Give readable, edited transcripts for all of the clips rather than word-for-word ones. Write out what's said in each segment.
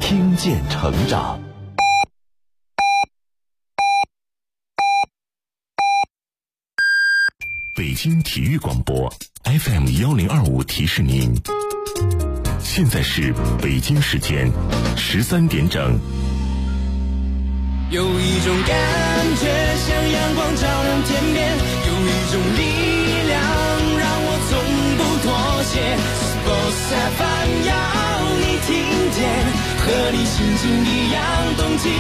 听见成长。北京体育广播 FM1025 提示您，现在是北京时间13点整。 有一种感觉像阳光照亮天边，有一种力量让我从不妥协。Sports FM 要你听见，和你心情一样动起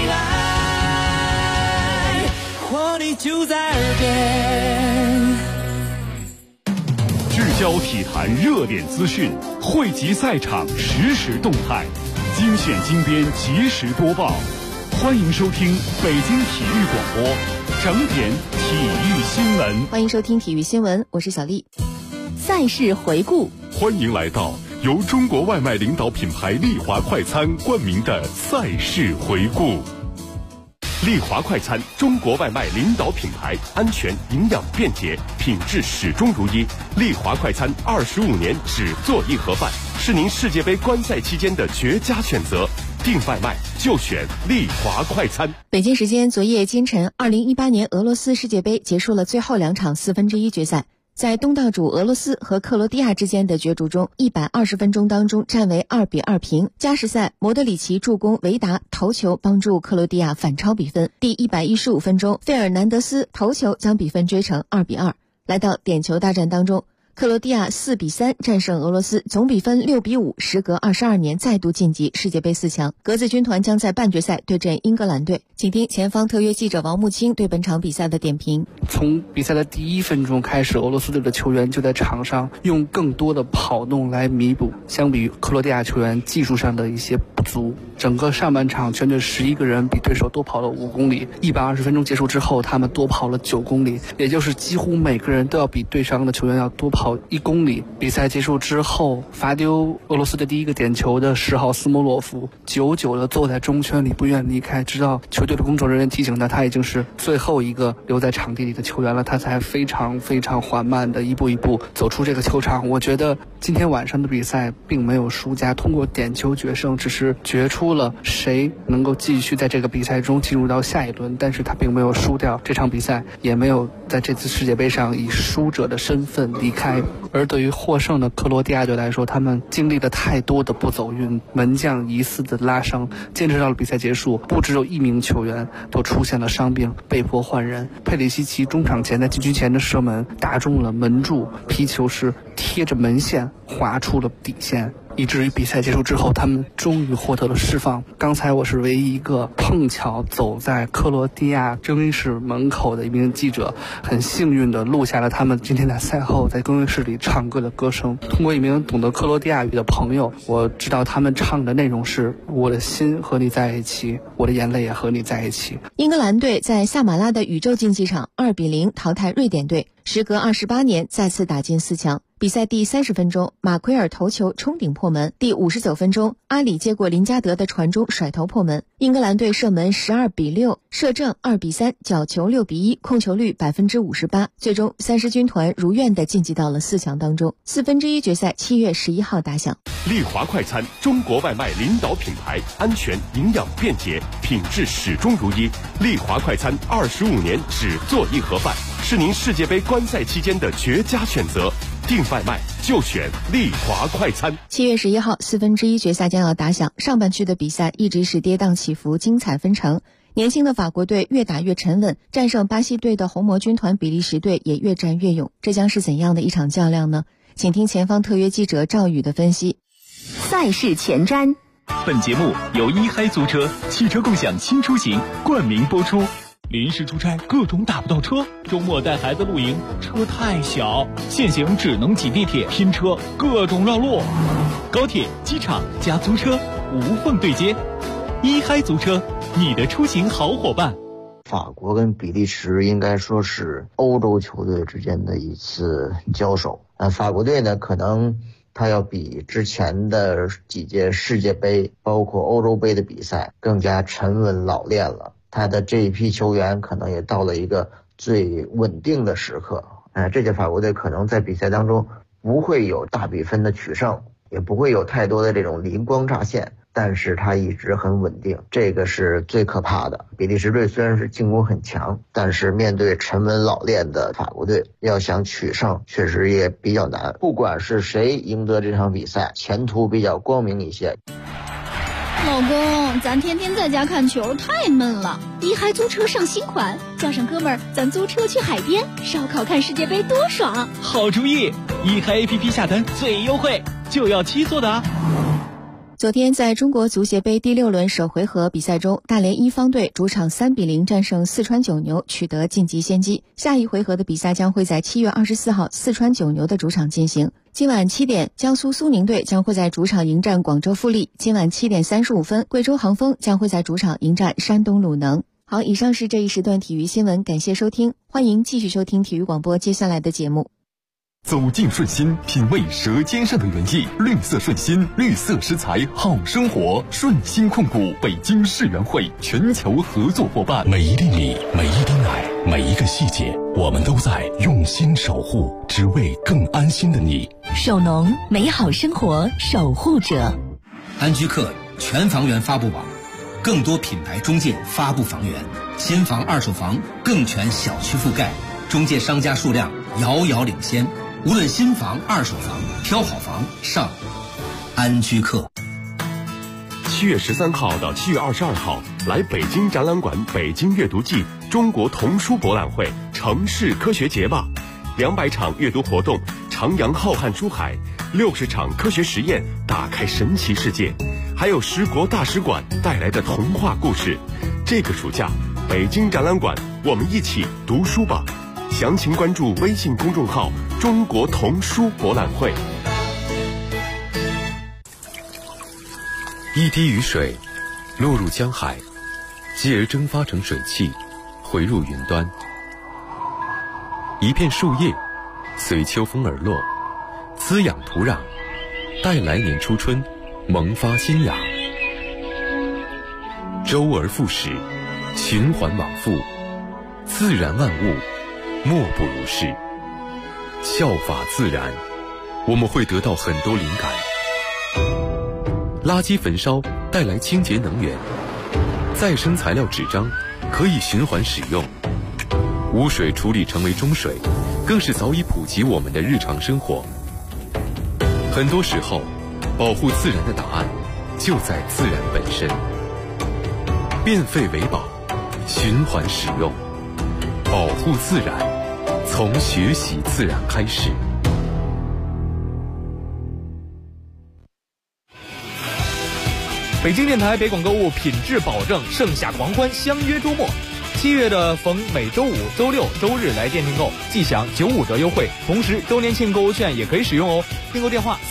来，活力就在耳边。 聚焦体坛热点资讯，汇集赛场实时动态，精选精编及时播报。欢迎收听北京体育广播整点体育新闻。 欢迎收听体育新闻，我是小丽。赛事回顾， 欢迎来到由中国外卖领导品牌丽华快餐冠名的赛事回顾。丽华快餐，中国外卖领导品牌，安全、营养、便捷，品质始终如一。丽华快餐25年只做一盒饭，是您世界杯观赛期间的绝佳选择。订外卖就选丽华快餐。 北京时间昨夜今晨，2018年俄罗斯世界杯结束了最后2场1/4决赛。在东道主俄罗斯和克罗地亚之间的角逐中，120分钟当中战为2-2平。加时赛，莫德里奇助攻维达头球帮助克罗地亚反超比分。第115分钟，费尔南德斯头球将比分追成2-2。来到点球大战当中，克罗地亚4-3战胜俄罗斯，总比分6-5，时隔22年再度晋级世界杯4强。格子军团将在半决赛对阵英格兰队。请听前方特约记者王木青对本场比赛的点评。 从比赛的第1分钟开始，俄罗斯队的球员就在场上用更多的跑动来弥补相比于克罗地亚球员技术上的一些不足。整个上半场全队11个人比对手多跑了5公里，120分钟结束之后他们多跑了9公里，也就是几乎每个人都要比对方的球员要多跑1公里。比赛结束之后，罚丢俄罗斯的第1个点球的10号斯莫洛夫久久地坐在中圈里不愿离开，直到球队的工作人员提醒他已经是最后一个留在场地里的球员了，他才非常缓慢地一步一步走出这个球场。我觉得今天晚上的比赛并没有输家，通过点球决胜只是决出了谁能够继续在这个比赛中进入到下一轮，但是他并没有输掉这场比赛，也没有在这次世界杯上以输者的身份离开。而对于获胜的克罗地亚队来说，他们经历了太多的不走运，门将疑似的拉伤，坚持到了比赛结束，不只有1名球员都出现了伤病，被迫换人。佩里西奇中场前在禁区前的射门打中了门柱，皮球是贴着门线划出了底线，以至于比赛结束之后他们终于获得了释放。刚才我是唯一一个碰巧走在克罗地亚更衣室门口的一名记者，很幸运地录下了他们今天在赛后在更衣室里唱歌的歌声。通过一名懂得克罗地亚语的朋友，我知道他们唱的内容是：我的心和你在一起，我的眼泪也和你在一起。 英格兰队在萨马拉的宇宙竞技场2-0淘汰瑞典队，时隔28年再次打进4强。比赛第30分钟，马奎尔头球冲顶破门。第59分钟，阿里接过林加德的传中甩头破门。英格兰队射门12-6，射正2-3，角球6-1，控球率58%。最终30军团如愿地晋级到了4强当中。1/4决赛7月11号打响。 丽华快餐，中国外卖领导品牌，安全、营养、便捷，品质始终如一。丽华快餐25年只做一盒饭，是您世界杯观赛期间的绝佳选择。订外卖就选丽华快餐。 7月11号1/4决赛将要打响，上半区的比赛一直是跌宕起伏，精彩纷呈。年轻的法国队越打越沉稳，战胜巴西队的红魔军团比利时队也越战越勇。这将是怎样的一场较量呢？请听前方特约记者赵宇的分析。 赛事前瞻， 本节目由一嗨租车汽车共享新出行冠名播出。临时出差各种打不到车，周末带孩子露营车太小，现行只能挤地铁拼车，各种绕路。高铁、机场加租车无缝对接，一嗨租车，你的出行好伙伴。 法国跟比利时应该说是欧洲球队之间的一次交手。法国队呢，可能他要比之前的几届世界杯包括欧洲杯的比赛更加沉稳老练了，他的这一批球员可能也到了一个最稳定的时刻。这届法国队可能在比赛当中不会有大比分的取胜，也不会有太多的这种灵光乍现， 但是它一直很稳定，这个是最可怕的。比利时队虽然是进攻很强，但是面对沉稳老练的法国队，要想取胜确实也比较难。不管是谁赢得这场比赛，前途比较光明一些。 老公，咱天天在家看球太闷了，一嗨租车上新款，叫上哥们儿，咱租车去海边烧烤看世界杯多爽！ 好主意，一嗨 APP 下单最优惠，就要7座的啊！ 昨天在中国足协杯第6轮首回合比赛中，大连一方队主场3-0战胜四川九牛，取得晋级先机。下一回合的比赛将会在7月24号四川九牛的主场进行。今晚7点，江苏苏宁队将会在主场迎战广州富力。今晚7点35分，贵州航锋将会在主场迎战山东鲁能。好，以上是这一时段体育新闻，感谢收听，欢迎继续收听体育广播接下来的节目。 走进顺心，品味舌尖上的原意。绿色顺心，绿色食材，好生活。顺心控股北京世园会全球合作伙伴。每一粒米，每一滴奶，每一个细节，我们都在用心守护，只为更安心的你。 首农，美好生活守护者。 安居客全房源发布网，更多品牌中介发布房源，新房二手房更全小区覆盖，中介商家数量遥遥领先。无论新房、二手房，挑好房上安居客。 7月13号到7月22号，来北京展览馆北京阅读季中国童书博览会城市科学节吧，200场阅读活动，徜徉浩瀚书海，60场科学实验，打开神奇世界，还有10国大使馆带来的童话故事。这个暑假，北京展览馆，我们一起读书吧。详情关注微信公众号中国童书博览会。 一滴雨水落入江海，继而蒸发成水汽，回入云端。一片树叶随秋风而落，滋养土壤，待来年初春萌发新芽。周而复始，循环往复，自然万物莫不如是。效法自然，我们会得到很多灵感。垃圾焚烧带来清洁能源，再生材料纸张可以循环使用，污水处理成为中水，更是早已普及我们的日常生活。很多时候，保护自然的答案就在自然本身。变废为宝，循环使用，保护自然，从学习自然开始。 北京电台北广购物品质保证，盛夏狂欢，相约周末。7月的逢每周五、周六、周日来店订购，即享95折优惠，同时周年庆购物券也可以使用哦。订购电话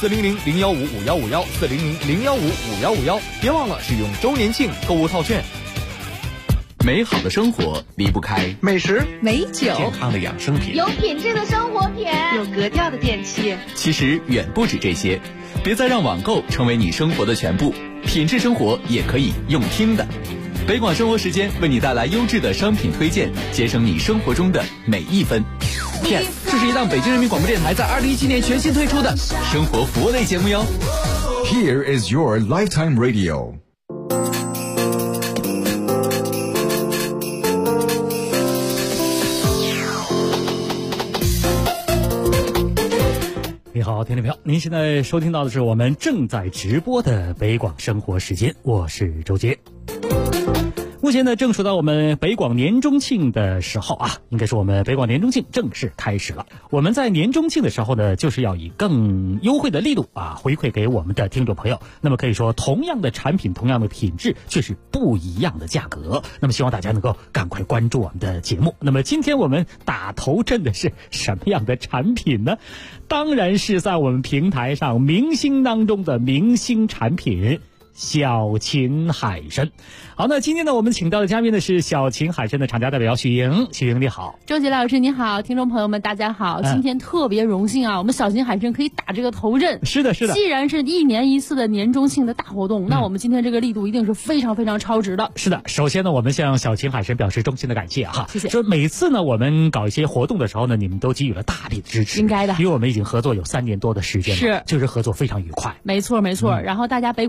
400-015-5151，400-015-5151，别忘了使用周年庆购物套券。 美好的生活离不开美食、 美酒、 健康的养生品、 有品质的生活品、 有格调的电器。 其实远不止这些，别再让网购成为你生活的全部，品质生活也可以用听的。北广生活时间为你带来优质的商品推荐，节省你生活中的每一分。Yes， 这是一档北京人民广播电台在2017年全新推出的生活服务类节目哟。 Here is your lifetime radio。 你好，听众朋友，您现在收听到的是我们正在直播的北广生活时间，我是周杰。目前呢，正处到我们北广年中庆的时候啊，应该是我们北广年中庆正式开始了。我们在年中庆的时候呢，就是要以更优惠的力度啊，回馈给我们的听众朋友。那么可以说，同样的产品，同样的品质，却是不一样的价格。那么希望大家能够赶快关注我们的节目。那么今天我们打头阵的是什么样的产品呢？当然是在我们平台上明星当中的明星产品。小秦海参。好，那今天呢，我们请到的嘉宾呢是小秦海参的厂家代表许莹。许莹你好。 周杰老师你好，听众朋友们大家好，今天特别荣幸啊，我们小秦海参可以打这个头阵。 是的，是的。 既然是1年1次的年中庆的大活动，那我们今天这个力度一定是非常非常超值的。 是的，首先呢，我们向小秦海参表示衷心的感谢哈， 谢谢。 说每次呢，我们搞一些活动的时候呢，你们都给予了大力的支持， 应该的， 因为我们已经合作有3年多的时间了， 是， 就是合作非常愉快。 没错没错。然后大家北广购物的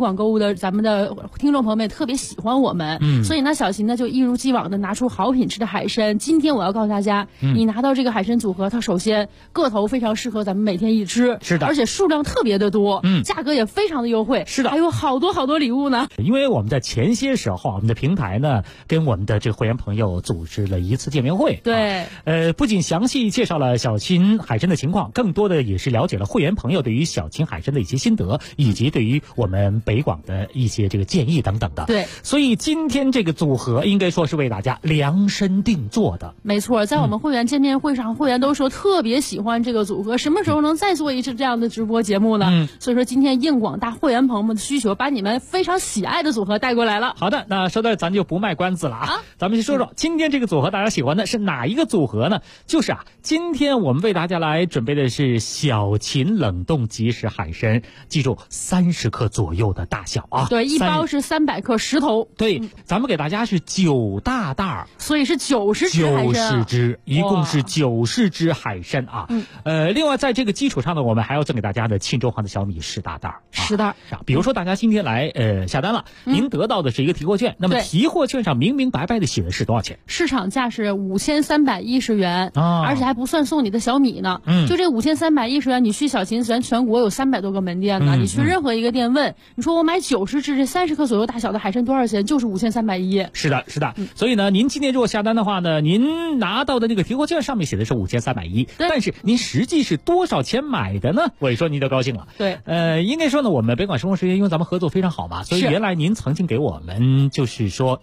咱们的听众朋友们也特别喜欢我们，所以呢，小琴呢就一如既往的拿出好品质的海参。今天我要告诉大家，你拿到这个海参组合，它首先个头非常适合咱们每天一吃， 是的， 而且数量特别的多，价格也非常的优惠， 是的， 还有好多礼物呢。 因为我们在前些时候，我们的平台呢跟我们的这个会员朋友组织了一次见面会， 对， 不仅详细介绍了小秦海参的情况，更多的也是了解了会员朋友对于小秦海参的一些心得，以及对于我们北广的一些这个建议等等的。 对， 所以今天这个组合应该说是为大家量身定做的。 没错，在我们会员见面会上，会员都说特别喜欢这个组合，什么时候能再做一次这样的直播节目呢？所以说今天应广大会员朋友们的需求，把你们非常喜爱的组合带过来了。 好的，那说到这咱就不卖关子了啊，咱们先说说今天这个组合大家喜欢的是哪一个组合呢？就是今天我们为大家来准备的是小秦冷冻即食海参，记住30克左右的大小啊。 对，一包是300克10头。 对，咱们给大家是9大袋， 所以是90只海参。90 只，一共是90只海参啊。另外在这个基础上呢，我们还要赠给大家的庆州黄的小米10大袋。 10袋。 比如说大家今天来下单了，您得到的是一个提货券，那么提货券上明明白白的写的是多少钱？ 市场价是5310元，而且还不算送你的小米呢。就这5310元，你去小秦咱全国有300多个门店呢，你去任何一个店问，你说我买90只这30克左右大小的海参多少钱？就是5310。 是的，是的。所以呢，您今天如果下单的话呢，您拿到的那个提货券上面写的是5310，但是您实际是多少钱买的呢？我一说您就高兴了。 对， 应该说呢，我们北广生活时间因为咱们合作非常好嘛，所以原来您曾经给我们就是说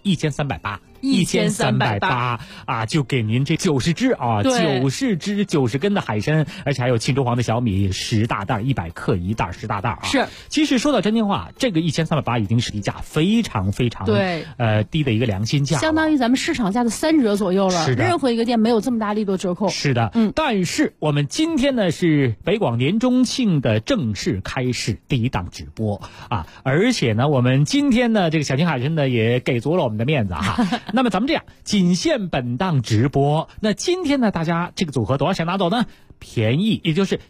1380啊，就给您这90只啊，90只90根的海参，而且还有庆州黄的小米10大袋，100克一袋，10大袋啊。 是， 其实说到真心话，这个1380已经是低价非常非常低的一个良心价， 相当于咱们市场价的3折左右了。 是的， 任何一个店没有这么大力度折扣。 是的，但是我们今天呢是北广年中庆的正式开始第一档直播啊，而且呢我们今天呢这个小秦海参呢也给足了我们的面子哈。那么咱们这样，仅限本档直播。那今天呢，大家这个组合多少钱拿走呢？便宜，也就是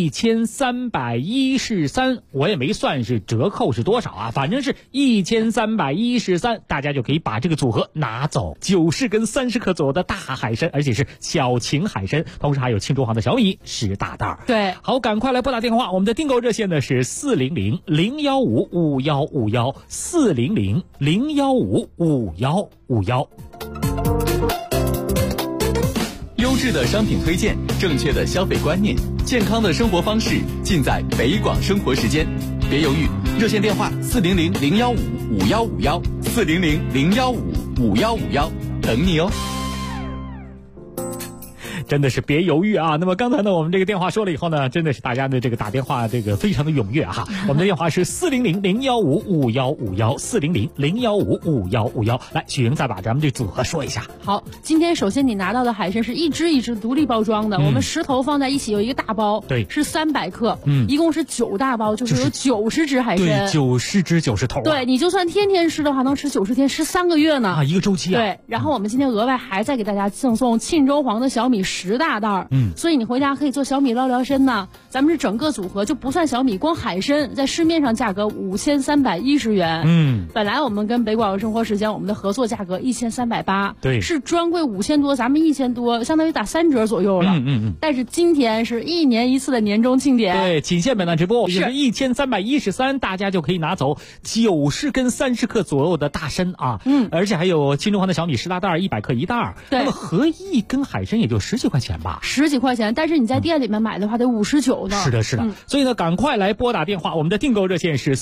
1313，我也没算是折扣是多少啊，反正是1313，大家就可以把这个组合拿走。90根30克左右的大海参，而且是小秦海参，同时还有庆州黄的小米10大袋。 对， 好，赶快来拨打电话，我们的订购热线呢是400-015-5151，400-015-5151。 优质的商品推荐，正确的消费观念，健康的生活方式，尽在北广生活时间。别犹豫，热线电话400-015-5151，400-015-5151，等你哦。 真的是别犹豫啊！那么刚才呢，我们这个电话说了以后呢，真的是大家的这个打电话这个非常的踊跃哈。我们的电话是400-015-5151，400-015-5151。来，许莹再把咱们这组合说一下。 好，今天首先你拿到的海参是一只一只独立包装的，我们10头放在一起有一个大包， 对， 是300克，一共是9大包，就是有90只海参， 对，90只90头。 对，你就算天天吃的话，能吃90天，吃3个月呢啊，一个周期啊。 对，然后我们今天额外还再给大家赠送庆州黄的小米10大袋，所以你回家可以做小米捞聊参呢。咱们是整个组合就不算小米，光海参在市面上价格5310元，本来我们跟北广生活时间我们的合作价格1380， 对， 是专柜5000多，咱们1000多，相当于打3折左右了。但是今天是1年1次的年终庆典， 对，仅限本档直播，也就是1313，大家就可以拿走90根30克左右的大参啊，而且还有庆州黄的小米10大袋，100克一袋，那么合一根海参也就10几块钱吧 ，10几块钱，但是你在店里面买的话得59呢。 是的，是的，所以呢，赶快来拨打电话，我们的订购热线是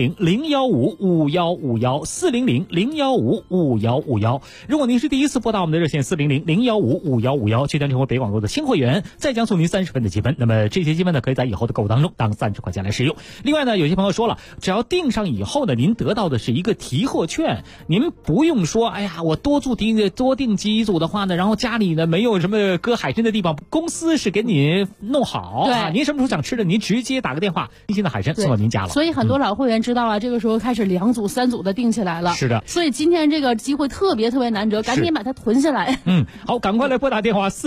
400-015-5151，400-015-5151。如果您是第一次拨打我们的热线400-015-5151，就将成为北广购的新会员，再将送您30分的积分。那么这些积分呢，可以在以后的购物当中当30块钱来使用。另外呢，有些朋友说了，只要订上以后呢，您得到的是一个提货券，您不用说，哎呀，我多订几组的话呢，然后家里呢没有什么割海参的地方，公司是给你弄好。对，您什么时候想吃的，您直接打个电话，新鲜的海参送到您家了。 所以很多老会员知道啊，这个时候开始2组、3组的订起来了。 是的。 所以今天这个机会特别难得，赶紧把它囤下来。 好，赶快来拨打电话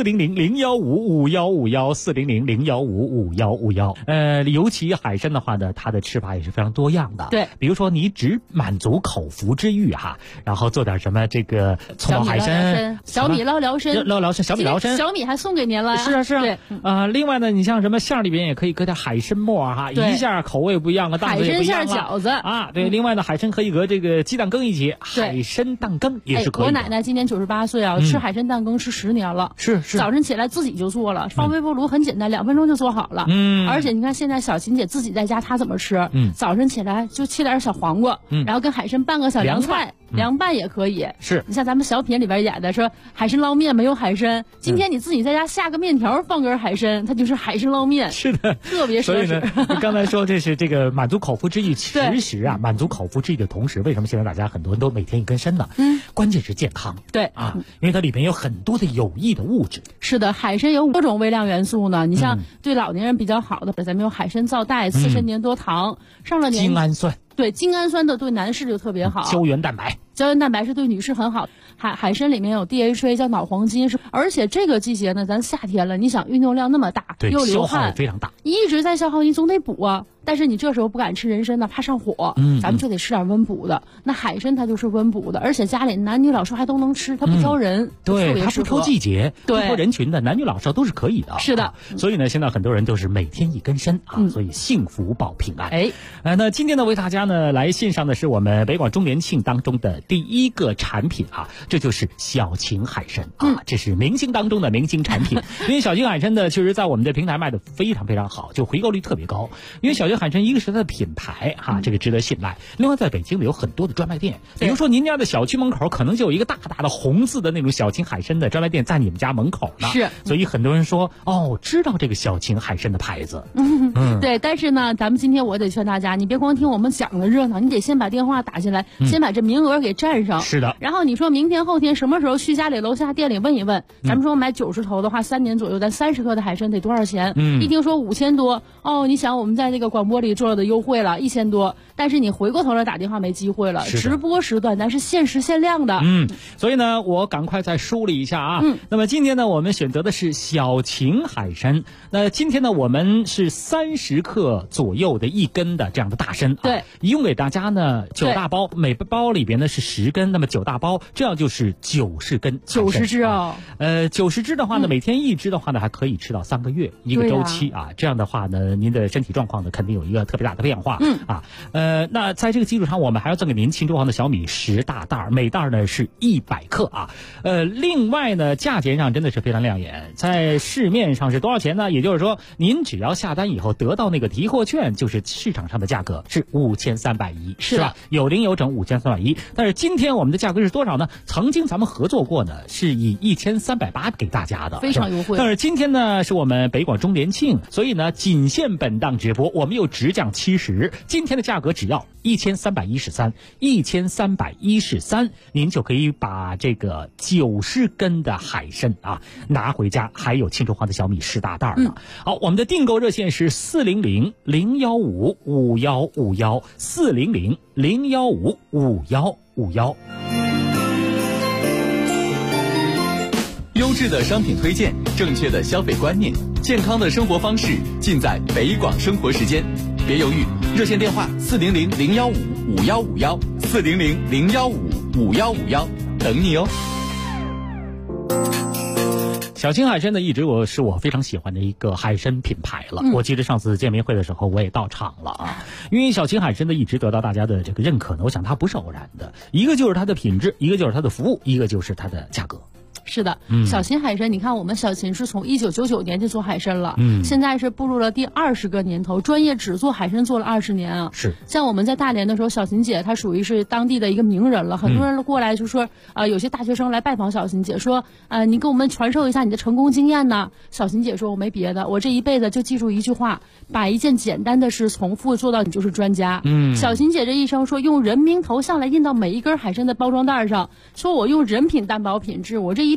400-015-5151，400-015-5151。尤其海参的话呢，它的吃法也是非常多样的。 对， 比如说你只满足口腹之欲然后做点什么这个葱爆海参、 小米捞辽参、 小米辽参， 小米还送给您了。 是啊。 对， 另外呢，你像什么馅里边也可以搁点海参末一下口味不一样，档次也不一样。 海参馅饺子对，另外呢，海参可以和这个鸡蛋羹一起，海参蛋羹也是可以的。 我奶奶今年98岁吃海参蛋羹吃10年了。 是。 早晨起来自己就做了，放微波炉很简单，2分钟就做好了。而且你看现在小琴姐自己在家，她怎么吃？早晨起来就切点小黄瓜，然后跟海参拌个小凉菜，凉拌也可以。 是。 你像咱们小品里边演的说海参捞面没有海参，今天你自己在家下个面条，放根海参，它就是海参捞面。 是的， 特别奢侈。 所以呢，你刚才说这是这个满足口腹之欲，其实满足口腹之欲的同时，为什么现在大家很多人都每天一根参呢？关键是健康。 对因为它里面有很多的有益的物质。 是的，海参有多种微量元素呢。你像对老年人比较好的，咱们有海参皂苷、刺参粘多糖，上了年精氨酸。 对，精氨酸的对男士就特别好。 胶原蛋白是对女士很好。海参里面有 DHA 叫脑黄金，而且这个季节呢，咱夏天了，你想运动量那么大，又流汗， 消耗也非常大， 一直在消耗，你总得补啊。但是你这时候不敢吃人参呢，怕上火，咱们就得吃点温补的。那海参它就是温补的，而且家里男女老少还都能吃，它不挑人， 对，它不挑季节，不挑人群的，男女老少都是可以的。 是的， 所以呢，现在很多人都是每天一根参所以幸福保平安。那今天呢，为大家呢来献上的是我们北广周年庆当中的第一个产品这就是小秦海参这是明星当中的明星产品。因为小秦海参呢，确实在我们的平台卖的非常非常好，就回购率特别高。因为小秦海参一个是它的品牌这个值得信赖，另外在北京呢有很多的专卖店，比如说您家的小区门口可能就有一个大大的红字的那种小秦海参的专卖店在你们家门口呢。 是， 所以很多人说知道这个小秦海参的牌子。 对，但是呢，咱们今天我得劝大家，你别光听我们讲的热闹，你得先把电话打进来，先把这名额给占上。 是的。 然后你说明天后天什么时候去家里楼下店里问一问，咱们说买90头的话，3年左右咱30克的海参得多少钱？一听说5000多，你想我们在这个广播里做的优惠了1000多，但是你回过头来打电话没机会了。直播时段咱是限时限量的。 所以呢，我赶快再梳理一下那么今天呢，我们选择的是小秦海参。那今天呢，我们是30克左右的1根的这样的大参。 对， 一共给大家呢9大包，每包里边呢是10根，那么9大包，这样就是90根。 90只 90只的话呢，每天1只的话呢，还可以吃到3个月一个周期这样的话呢，您的身体状况呢肯定有一个特别大的变化。那在这个基础上，我们还要赠给您庆州黄的小米10大袋，每袋呢是100克另外呢，价钱上真的是非常亮眼，在市面上是多少钱呢？也就是说，您只要下单以后得到那个提货券，就是市场上的价格是5310，是吧？有零有整5310。但是今天我们的价格是多少呢？曾经咱们合作过呢，是以1380给大家的， 非常优惠。 但是今天呢，是我们北广周年庆，所以呢，仅限本档直播，我们又直降70，今天的价格只要1313，您就可以把这个90根的海参拿回家，还有庆州黄的小米10大袋呢。好，我们的订购热线是400-015-5151，400-015-5151。 优质的商品推荐，正确的消费观念，健康的生活方式，尽在北广生活时间。别犹豫，热线电话400-015-5151，400-015-5151，等你哦。 小秦海参呢，一直是我非常喜欢的一个海参品牌了。我记得上次见面会的时候，我也到场了因为小秦海参呢，一直得到大家的这个认可呢，我想它不是偶然的，一个就是它的品质，一个就是它的服务，一个就是它的价格。 是的，小秦海参，你看我们小秦是从1999年就做海参了，现在是步入了第20个年头，专业只做海参做了20年是， 像我们在大连的时候，小秦姐她属于是当地的一个名人了，很多人过来就说，有些大学生来拜访小秦姐，说，你给我们传授一下你的成功经验呢。小秦姐说，我没别的，我这一辈子就记住一句话，把一件简单的事重复做到你就是专家。小秦姐这一生说，用人名头像来印到每一根海参的包装袋上，说我用人品担保品质，我这一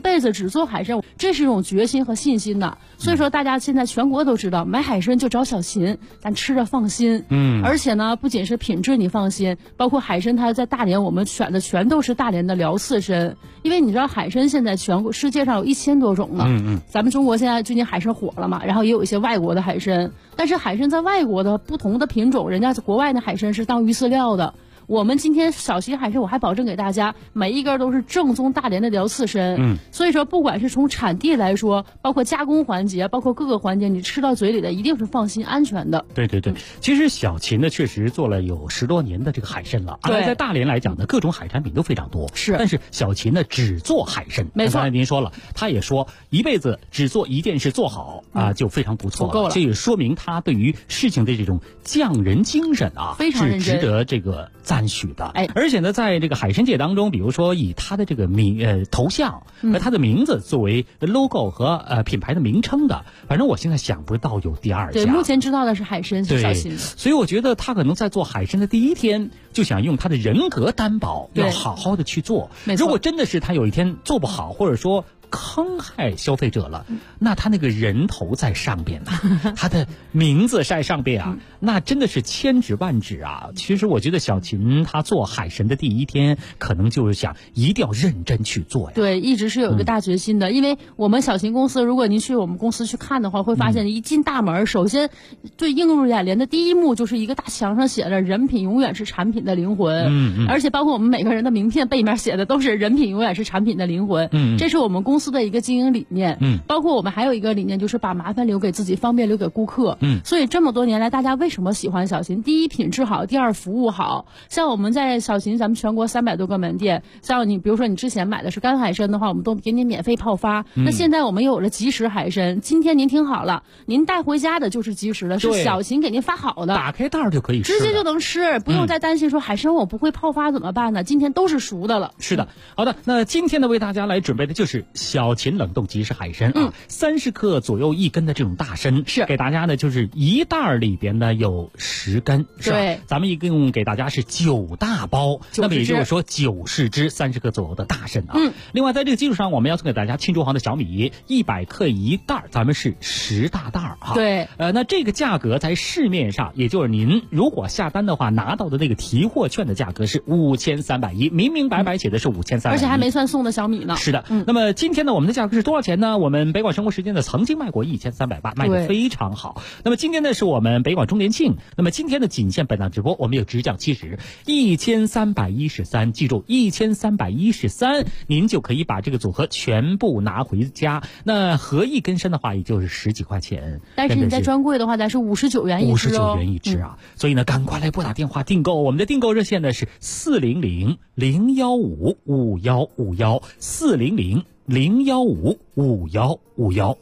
辈子只做海参，这是一种决心和信心呐。所以说大家现在全国都知道，买海参就找小秦，咱吃着放心。而且呢，不仅是品质你放心，包括海参它在大连我们选的全都是大连的辽刺参，因为你知道海参现在全国世界上有1000多种呢。咱们中国现在最近海参火了嘛，然后也有一些外国的海参，但是海参在外国的不同的品种，人家国外的海参是当鱼饲料的。我们今天小秦海参，我还保证给大家每一根都是正宗大连的辽刺参。所以说不管是从产地来说，包括加工环节，包括各个环节，你吃到嘴里的一定是放心安全的。 对对对，其实小秦呢确实做了有10多年的这个海参了。而在大连来讲呢，各种海产品都非常多。是，但是小秦呢只做海参。没错，刚才您说了，他也说一辈子只做一件事做好就非常不错了。够了，这也说明他对于事情的这种匠人精神非常认真，是值得这个赞许的。而且呢，在这个海参界当中，比如说以他的这个头像和他的名字作为 logo 和品牌的名称的，反正我现在想不到有第二家。 对，目前知道的是海参是小秦的。 所以我觉得他可能在做海参的第一天就想用他的人格担保，要好好的去做。如果真的是他有一天做不好，或者说坑害消费者了，那他那个人头在上边他的名字在上边那真的是千指万指啊。其实我觉得小秦他做海参的第一天，可能就是想一定要认真去做呀。 对，一直是有一个大决心的。因为我们小秦公司，如果您去我们公司去看的话，会发现一进大门，首先最映入眼帘的第一幕就是一个大墙上写着人品永远是产品的灵魂。而且包括我们每个人的名片背面写的都是人品永远是产品的灵魂。这是我们公司的一个经营理念。包括我们还有一个理念，就是把麻烦留给自己，方便留给顾客。所以这么多年来，大家为什么喜欢小秦？第一，品质好；第二，服务好。像我们在小秦，咱们全国300多个门店，像你比如说你之前买的是干海参的话，我们都给你免费泡发。那现在我们有了即食海参，今天您听好了，您带回家的就是即食的，是小秦给您发好的， 打开袋就可以吃， 直接就能吃，不用再担心说海参我不会泡发怎么办呢？今天都是熟的了。 是的，好的，那今天呢为大家来准备的就是小秦冷冻即食海参30克左右1根的这种大参，是给大家呢就是一袋里边呢有10根，是吧？对，咱们一共给大家是9大包，那么也就是说90只30克左右的大参另外在这个基础上，我们要送给大家庆州行的小米100克1袋，咱们是10大袋对， 那这个价格在市面上，也就是您如果下单的话拿到的那个提货券的价格是5310，明明白白写的是5310， 而且还没算送的小米呢。 是的，那么今天呢我们的价格是多少钱呢？我们北广生活时间呢曾经卖过1380，卖得非常好。那么今天呢是我们北广周年庆，那么今天的仅限本档直播，我们有直降70 1313，记住1313，您就可以把这个组合全部拿回家。那合一根参的话，也就是10几块钱， 但是你在专柜的话，咱是59元一只 59元一只所以呢，赶快来拨打电话订购，我们的订购热线呢是400-015-5151，400-015-5151。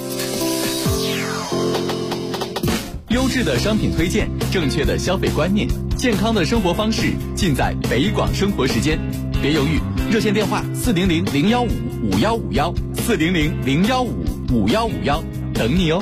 优质的商品推荐，正确的消费观念，健康的生活方式，尽在北广生活时间。别犹豫，热线电话400-015-5151，400-015-5151，等你哦。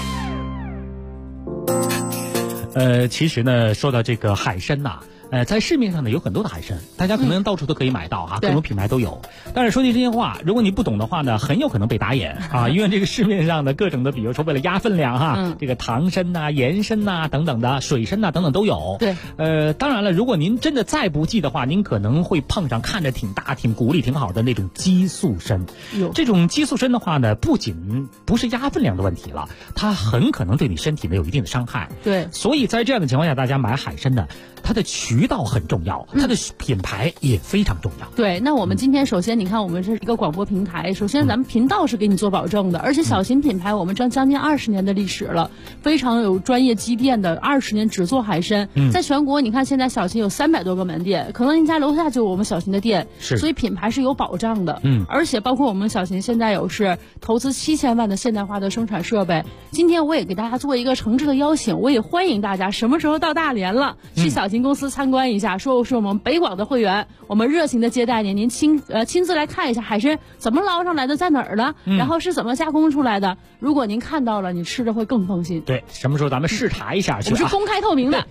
其实呢，说到这个海参在市面上呢有很多的海参，大家可能到处都可以买到各种品牌都有。但是说句真心话，如果你不懂的话呢，很有可能被打眼因为这个市面上的各种的，比如说为了压分量这个糖参盐参等等的，水参等等都有。对，当然了，如果您真的再不济的话，您可能会碰上看着挺大、挺骨力挺好的那种激素参。这种激素参的话呢，不仅不是压分量的问题了，它很可能对你身体呢有一定的伤害。对，所以在这样的情况下，大家买海参呢，它的渠道很重要，它的品牌也非常重要。 对，那我们今天首先你看，我们是一个广播平台，首先咱们频道是给你做保证的，而且小秦品牌我们将近20年的历史了，非常有专业积淀的，20年只做海参。在全国你看现在小秦有300多个门店，可能您家楼下就有我们小秦的店，所以品牌是有保障的。而且包括我们小秦现在有是投资7000万的现代化的生产设备。今天我也给大家做一个诚挚的邀请，我也欢迎大家什么时候到大连了，去小秦公司参观一下，说是我们北广的会员，我们热情的接待您，您亲自来看一下海参怎么捞上来的，在哪儿了，然后是怎么加工出来的。如果您看到了，你吃着会更放心。 对，什么时候咱们视察一下去？ 我们是公开透明的。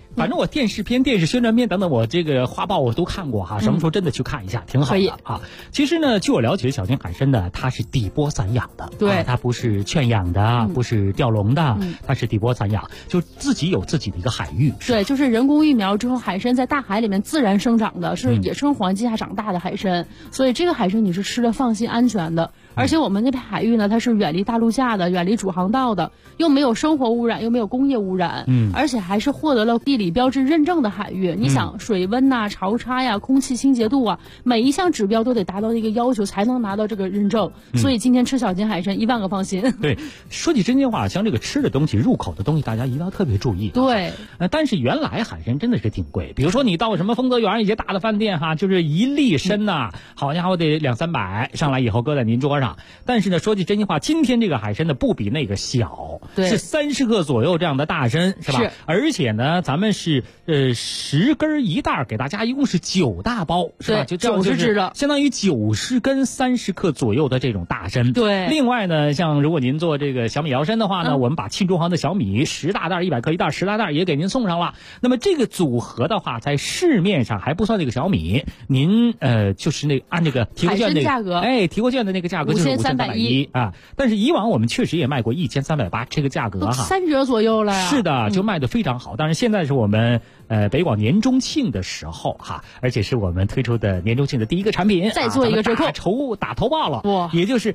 反正我电视片、电视宣传片等等，我这个花报我都看过哈，什么时候真的去看一下，挺好的啊。其实呢，据我了解，小金海参呢，它是底波散养的， 对， 它不是圈养的，不是钓笼的，它是底波散养，就自己有自己的一个海域。 对，就是人工育苗之后，海参在大海里面自然生长的，是野生环境下长大的海参，所以这个海参你是吃的放心安全的。而且我们那片海域呢，它是远离大陆架的，远离主航道的，又没有生活污染，又没有工业污染，而且还是获得了地理标志认证的海域。你想水温呐、潮差呀、空气清洁度啊，每一项指标都得达到一个要求才能拿到这个认证。所以今天吃小金海参1万个放心。 对，说起真心话，像这个吃的东西、入口的东西，大家一定要特别注意。 对， 但是原来海参真的是挺贵，比如说你到什么丰泽园一些大的饭店哈，就是一粒参呐，好家伙得200-300，上来以后搁在您桌上。但是呢，说句真心话，今天这个海参呢不比那个小，是30克左右这样的大参，是吧？是。而且呢，咱们是10根1袋，给大家一共是9大包，是吧？就90只的，相当于90根30克左右的这种大参。 对。 另外呢，像如果您做这个小米摇参的话呢，我们把沁中行的小米10大袋100克1袋10大袋也给您送上了。那么这个组合的话，在市面上还不算那个小米，您就是那按这个提货券的价格， 提货券的那个价格就是5310啊。但是以往我们确实也卖过1380，这个价格哈 3折左右了呀。 是的，就卖得非常好。但是现在是我们北广年中庆的时候哈，而且是我们推出的年中庆的第一个产品， 再做一个折扣， 打头报了，也就是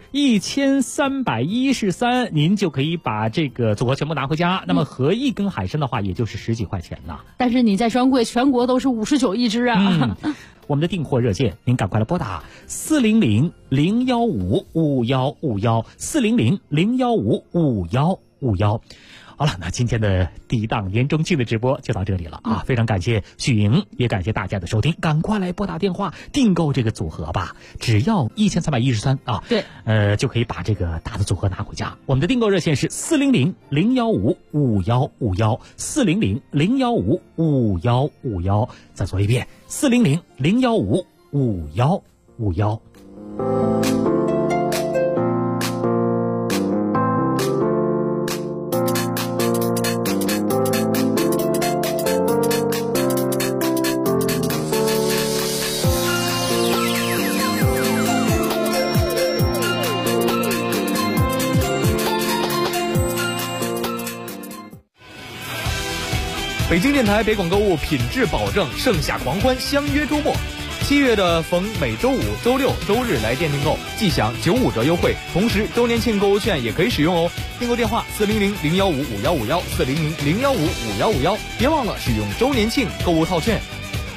1313，您就可以把这个组合全部拿回家。那么合一根海参的话，也就是10几块钱呢。 但是你在专柜全国都是59一只啊。 我们的订货热线，您赶快来拨打400-015-5151，400-015-5151。好了，那今天的第一档年中庆的直播就到这里了啊！非常感谢许莹，也感谢大家的收听，赶快来拨打电话订购这个组合吧，只要1313啊！ 对， 就可以把这个大的组合拿回家。我们的订购热线是400-015-5151，400-015-5151。再说一遍，400-015-5151。 北京电台北广购物品质保证，盛夏狂欢，相约周末。7月的逢每周五、周六、周日来店订购，即享95折优惠，同时周年庆购物券也可以使用哦。订购电话400-015-5151，400-015-5151，别忘了使用周年庆购物套券。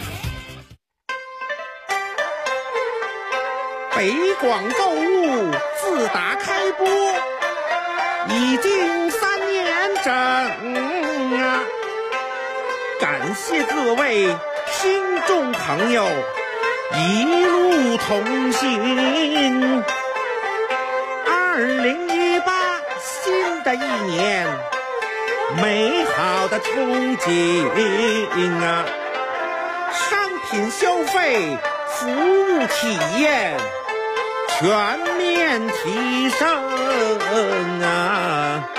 北广购物自打开播已经3年整啊！感谢各位听众朋友一路同行。2018新的一年，美好的憧憬啊！商品消费、服务体验全面提升啊！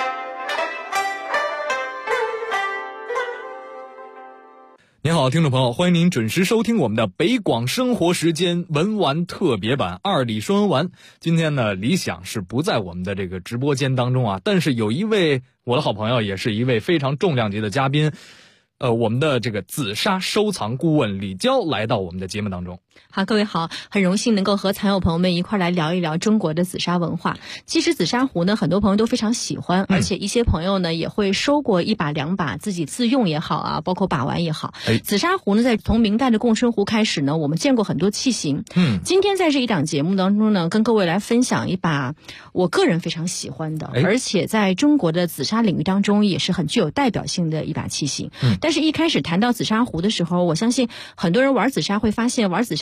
您好，听众朋友，欢迎您准时收听我们的北广生活时间文玩特别版2里说文玩。今天呢，李想是不在我们的这个直播间当中啊，但是有一位我的好朋友，也是一位非常重量级的嘉宾，我们的这个紫砂收藏顾问李娇来到我们的节目当中。 好，各位好，很荣幸能够和藏友朋友们一块来聊一聊中国的紫砂文化。其实紫砂壶呢，很多朋友都非常喜欢，而且一些朋友呢也会收过1把2把，自己自用也好啊，包括把玩也好。紫砂壶呢，在从明代的贡生壶开始呢，我们见过很多器型。今天在这一档节目当中呢，跟各位来分享一把我个人非常喜欢的，而且在中国的紫砂领域当中也是很具有代表性的一把器型。但是一开始谈到紫砂壶的时候，我相信很多人玩紫砂会发现，玩紫砂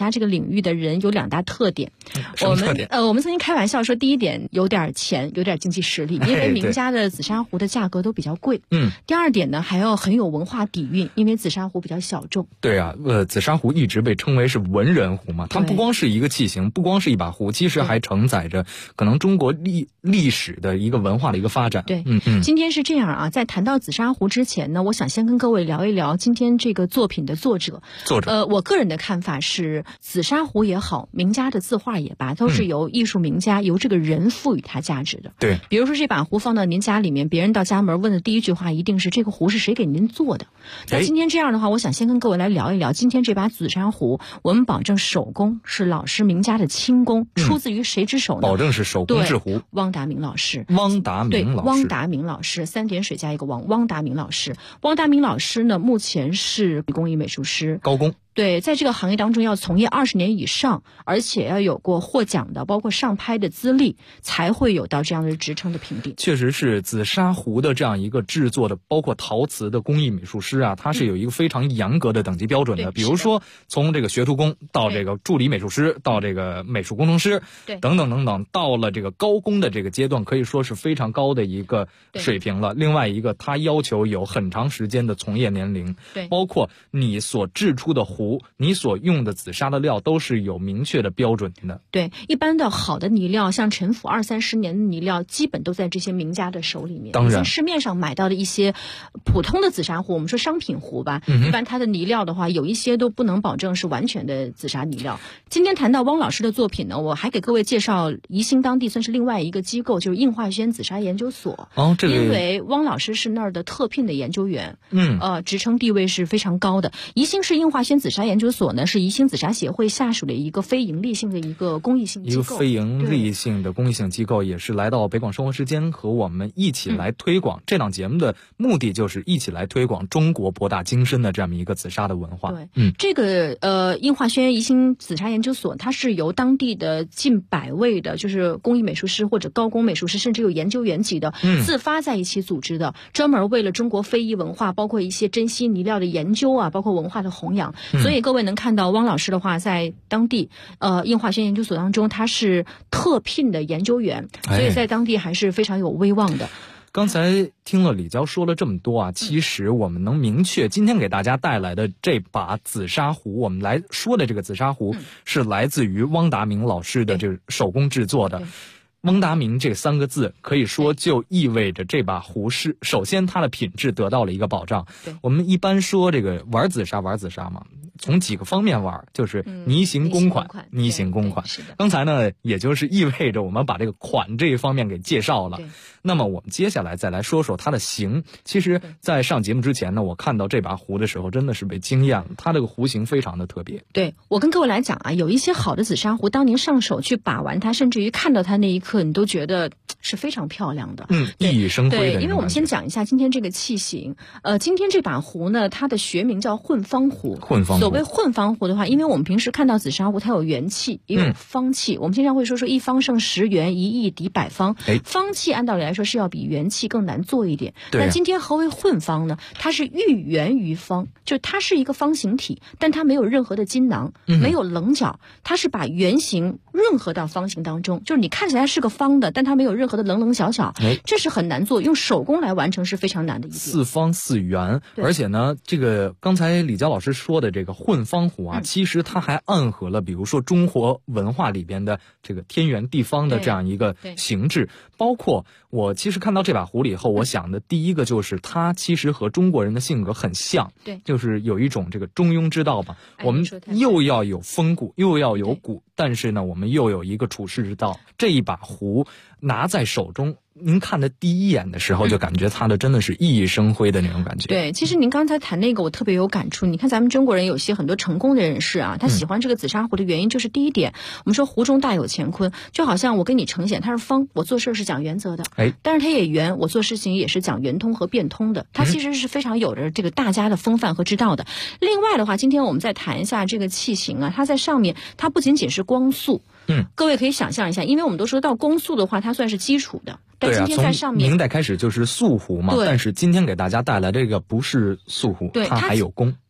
沙这个领域的人有2大特点。 什么特点？ 我们曾经开玩笑说，第一点有点钱，有点经济实力，因为名家的紫砂壶的价格都比较贵。第二点呢，还要很有文化底蕴，因为紫砂壶比较小众。 对啊，紫砂壶一直被称为是文人壶嘛，它不光是一个器型，不光是一把壶，其实还承载着可能中国历史的一个文化的一个发展。 对，今天是这样啊，在谈到紫砂壶之前呢，我想先跟各位聊一聊今天这个作品的作者。我个人的看法是，紫砂壶也好，名家的字画也罢，都是由艺术名家由这个人赋予它价值的。 对， 比如说这把壶放到您家里面，别人到家门问的第一句话一定是这个壶是谁给您做的。那今天这样的话，我想先跟各位来聊一聊今天这把紫砂壶，我们保证手工是老师名家的亲工，出自于谁之手呢？ 保证是手工制壶。 汪达明老师。 汪达明老师3点水加一个汪，汪达明老师。汪达明老师呢，目前是工艺美术师， 高工。 对，在这个行业当中要从业20年以上，而且要有过获奖的，包括上拍的资历，才会有到这样的职称的评定。 确实是紫砂壶的这样一个制作的，包括陶瓷的工艺美术师啊，它是有一个非常严格的等级标准的。比如说，从这个学徒工到这个助理美术师，到这个美术工程师，等等等等，到了这个高工的这个阶段，可以说是非常高的一个水平了。另外一个，它要求有很长时间的从业年龄，包括你所制出的壶。你所用的紫砂的料都是有明确的标准的。 对，一般的好的泥料，像陈腐20-30年的泥料，基本都在这些名家的手里面。 当然， 市面上买到的一些普通的紫砂壶，我们说商品壶吧，一般它的泥料的话，有一些都不能保证是完全的紫砂泥料。今天谈到汪老师的作品呢，我还给各位介绍宜兴当地算是另外一个机构，就是应化轩紫砂研究所。因为汪老师是那儿的特聘的研究员，职称地位是非常高的。宜兴市应化轩紫砂研究所呢，是宜兴紫砂协会下属的一个非盈利性的一个公益性机构， 一个非盈利性的公益性机构，也是来到北广生活时间和我们一起来推广。这档节目的目的就是一起来推广中国博大精深的这样一个紫砂的文化。 对，这个应化轩宜兴紫砂研究所，它是由当地的近100位的，就是工艺美术师或者高工美术师，甚至有研究员级的，自发在一起组织的，专门为了中国非遗文化，包括一些珍稀泥料的研究啊，包括文化的弘扬。所以各位能看到汪老师的话，在当地应化轩研究所当中，他是特聘的研究员，所以在当地还是非常有威望的。 刚才听了李娇说了这么多啊，其实我们能明确今天给大家带来的这把紫砂壶，我们来说的这个紫砂壶是来自于汪达明老师的这个手工制作的。汪达明这3个字可以说就意味着这把壶是首先它的品质得到了一个保障。我们一般说这个玩紫砂嘛，从几个方面玩，就是泥形公款。刚才呢，也就是意味着我们把这个款这一方面给介绍了。那么我们接下来再来说说它的形。其实在上节目之前呢，我看到这把壶的时候真的是被惊艳了，它这个壶形非常的特别。 对，我跟各位来讲啊，有一些好的紫砂壶，当您上手去把玩它，甚至于看到它那一刻，你都觉得是非常漂亮的， 熠熠生辉的。 对，因为我们先讲一下今天这个器型。今天这把壶呢，它的学名叫混方壶。所谓混方壶的话，因为我们平时看到紫砂壶，它有圆器，也有方器。我们经常会说一方胜10圆，1亿抵100方。方器按道理来说是要比圆器更难做一点。那今天何为混方呢？它是寓圆于方，就它是一个方形体，但它没有任何的筋囊，没有棱角，它是把圆形润合到方形当中，就是你看起来是个方的，但它没有任何的棱角，这是很难做，用手工来完成是非常难的一点。 4方4圆，而且呢，这个刚才李娇老师说的这个混方壶啊，其实它还暗合了比如说中国文化里边的这个天圆地方的这样一个形制。包括我其实看到这把壶了以后，我想的第一个就是它其实和中国人的性格很像，就是有一种这个中庸之道吧。我们又要有风骨，又要有骨，但是呢，我们又有一个处世之道。这一把壶拿在手中，您看的第一眼的时候就感觉它的真的是熠熠生辉的那种感觉。 对，其实您刚才谈那个我特别有感触。你看咱们中国人有些很多成功的人士啊，他喜欢这个紫砂壶的原因就是第一点，我们说壶中大有乾坤，就好像我跟你呈现它是方，我做事是讲原则的，但是它也圆，我做事情也是讲圆通和变通的，它其实是非常有着这个大家的风范和之道的。另外的话，今天我们再谈一下这个器型啊，它在上面它不仅仅是光速，各位可以想象一下，因为我们都说到光速的话，它算是基础的。但今天在上面， 从明代开始就是素壶嘛，但是今天给大家带来这个不是素壶，它还有工。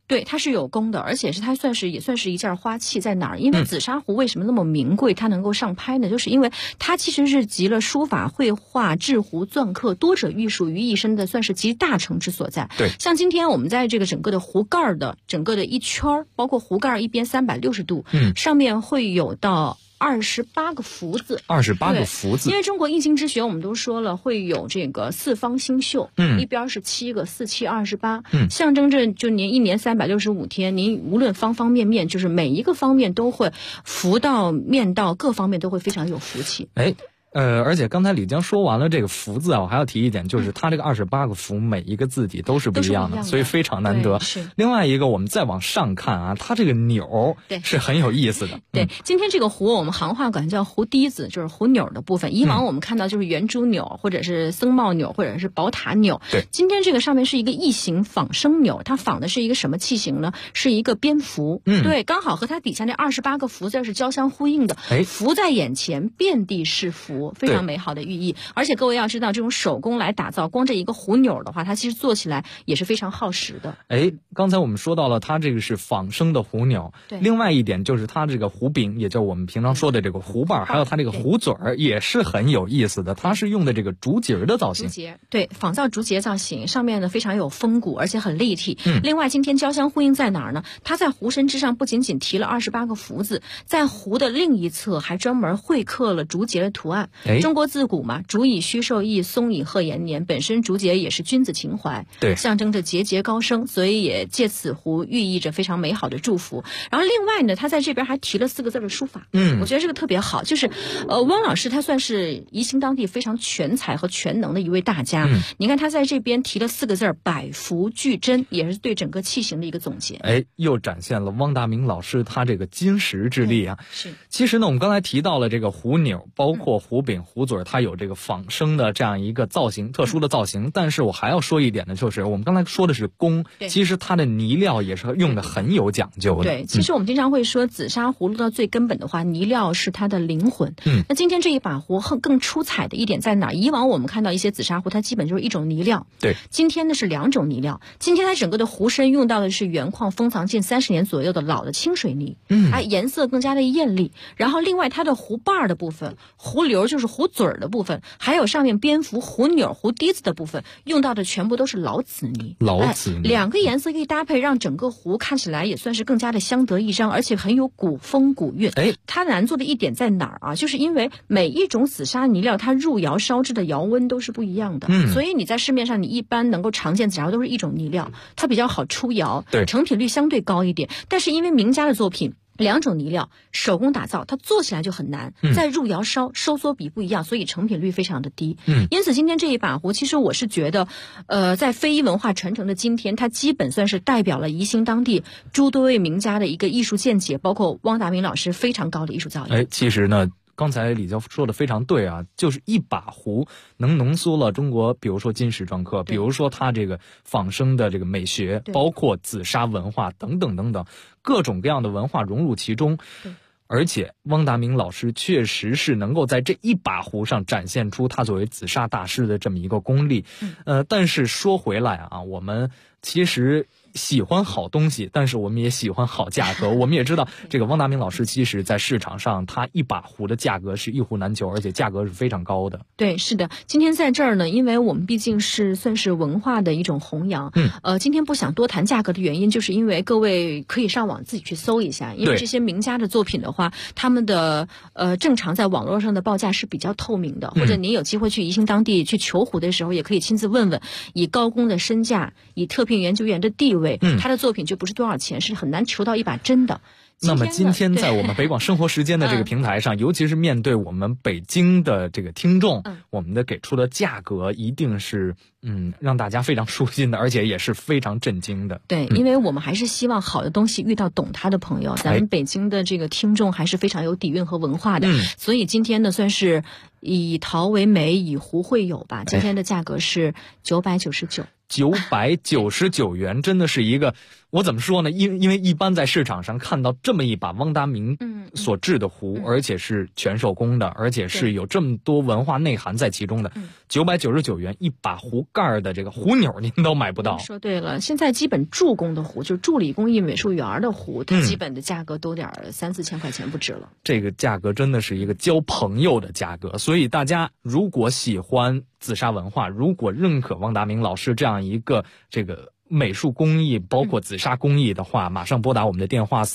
对，它是有功的，而且它也算是一件花器。在哪儿？因为紫砂壶为什么那么名贵，它能够上拍呢？就是因为它其实是集了书法、绘画、制壶、篆刻多者艺术于一身的，算是集大成之所在。 对， 像今天我们在这个整个的壶盖的整个的一圈，包括壶盖一边360度，上面会有到28个福字 ，28个福字。 因为中国易经之学我们都说了，会有这个四方星宿，一边是7个，4、7、28，象征着就您一年365天，您无论方方面面，就是每一个方面都会福到面到，各方面都会非常有福气。 而且刚才李江说完了这个福字啊，我还要提一点，就是它这个28个福每一个字体都是不一样的，所以非常难得。另外一个，我们再往上看啊，它这个钮是很有意思的。 对，今天这个壶我们行话管叫壶滴子，就是壶钮的部分。以往我们看到就是圆珠钮，或者是僧帽钮，或者是宝塔钮。 对， 今天这个上面是一个异形仿生钮，它仿的是一个什么器型呢？是一个蝙蝠。对，刚好和它底下那28个福字是交相呼应的。福在眼前，遍地是福，非常美好的寓意。而且各位要知道，这种手工来打造，光这一个壶钮的话，它其实做起来也是非常耗时的。 刚才我们说到了它这个是仿生的壶钮，另外一点就是它这个壶柄，也就是我们平常说的这个壶把，还有它这个壶嘴儿也是很有意思的，它是用的这个竹节的造型。 对，仿造竹节造型，上面呢非常有风骨，而且很立体。另外今天交相呼应在哪儿呢？它在壶身之上不仅仅提了28个福字，在壶的另一侧还专门绘刻了竹节的图案。中国自古嘛，竹以虚寿易，松以贺延年，本身竹节也是君子情怀， 对， 象征着节节高升，所以也借此壶寓意着非常美好的祝福。然后另外呢，他在这边还提了4个字的书法，我觉得这个特别好，就是汪老师他算是宜兴当地非常全才和全能的一位大家。你看他在这边提了4个字，百福俱真，也是对整个器型的一个总结。 又展现了汪达明老师他这个金石之力啊。 是。 其实呢，我们刚才提到了这个壶钮，包括壶柄、壶嘴，它有这个仿生的这样一个造型，特殊的造型。但是我还要说一点呢，就是我们刚才说的是工，其实它的泥料也是用的很有讲究的。 对，其实我们经常会说紫砂壶落到最根本的话，泥料是它的灵魂。那今天这一把壶更出彩的一点在哪？以往我们看到一些紫砂壶，它基本就是一种泥料。 对， 今天呢是2种泥料。今天它整个的壶身用到的是原矿封藏近30年左右的老的清水泥，颜色更加的艳丽。然后另外它的壶把的部分，壶流就是壶嘴的部分，还有上面蝙蝠、壶钮、壶滴子的部分，用到的全部都是老紫泥。 老紫泥 ，2个颜色可以搭配，让整个壶看起来也算是更加的相得益彰，而且很有古风古韵。它难做的一点在哪儿啊？就是因为每一种紫砂泥料它入窑烧制的窑温都是不一样的，所以你在市面上你一般能够常见紫砂壶都是一种泥料，它比较好出窑，成品率相对高一点。但是因为名家的作品2种泥料手工打造，它做起来就很难，再入窑烧收缩比不一样，所以成品率非常的低。因此今天这一把壶，其实我是觉得在非遗文化传承的今天，它基本算是代表了宜兴当地诸多位名家的一个艺术见解，包括汪达明老师非常高的艺术造诣。 其实呢，刚才李教说的非常对啊，就是一把壶能浓缩了中国，比如说金石篆刻，比如说它这个仿生的这个美学，包括紫砂文化等等等等，各种各样的文化融入其中。而且汪达明老师确实是能够在这一把壶上展现出他作为紫砂大师的这么一个功力。但是说回来啊，我们其实喜欢好东西，但是我们也喜欢好价格。我们也知道这个汪达明老师其实在市场上他一把壶的价格是一壶难求，而且价格是非常高的。 对，是的。今天在这儿呢，因为我们毕竟是算是文化的一种弘扬，今天不想多谈价格的原因，就是因为各位可以上网自己去搜一下，因为这些名家的作品的话，他们的正常在网络上的报价是比较透明的，或者您有机会去宜兴当地去求壶的时候，也可以亲自问问，以高工的身价，以特聘研究员的地位，他的作品就不是多少钱，是很难求到一把真的。 那么今天在我们北广生活时间的这个平台上，尤其是面对我们北京的这个听众，我们的给出的价格一定是让大家非常舒心的，而且也是非常震惊的。 对，因为我们还是希望好的东西遇到懂它的朋友。咱们北京的这个听众还是非常有底蕴和文化的，所以今天呢算是以陶为媒，以壶会友吧。今天的价格是 999元，真的是一个，我怎么说呢？因为一般在市场上看到这么一把汪达明所制的壶，而且是全手工的，而且是有这么多文化内涵在其中的，999元一把壶盖的这个壶钮您都买不到。 说对了，现在基本助工的壶，就是助理工艺美术园的壶，它基本的价格都得3-4千块钱不止了。 这个价格真的是一个交朋友的价格，所以大家如果喜欢紫砂文化，如果认可汪达明老师这样一个这个美术工艺，包括紫砂工艺的话，马上拨打我们的电话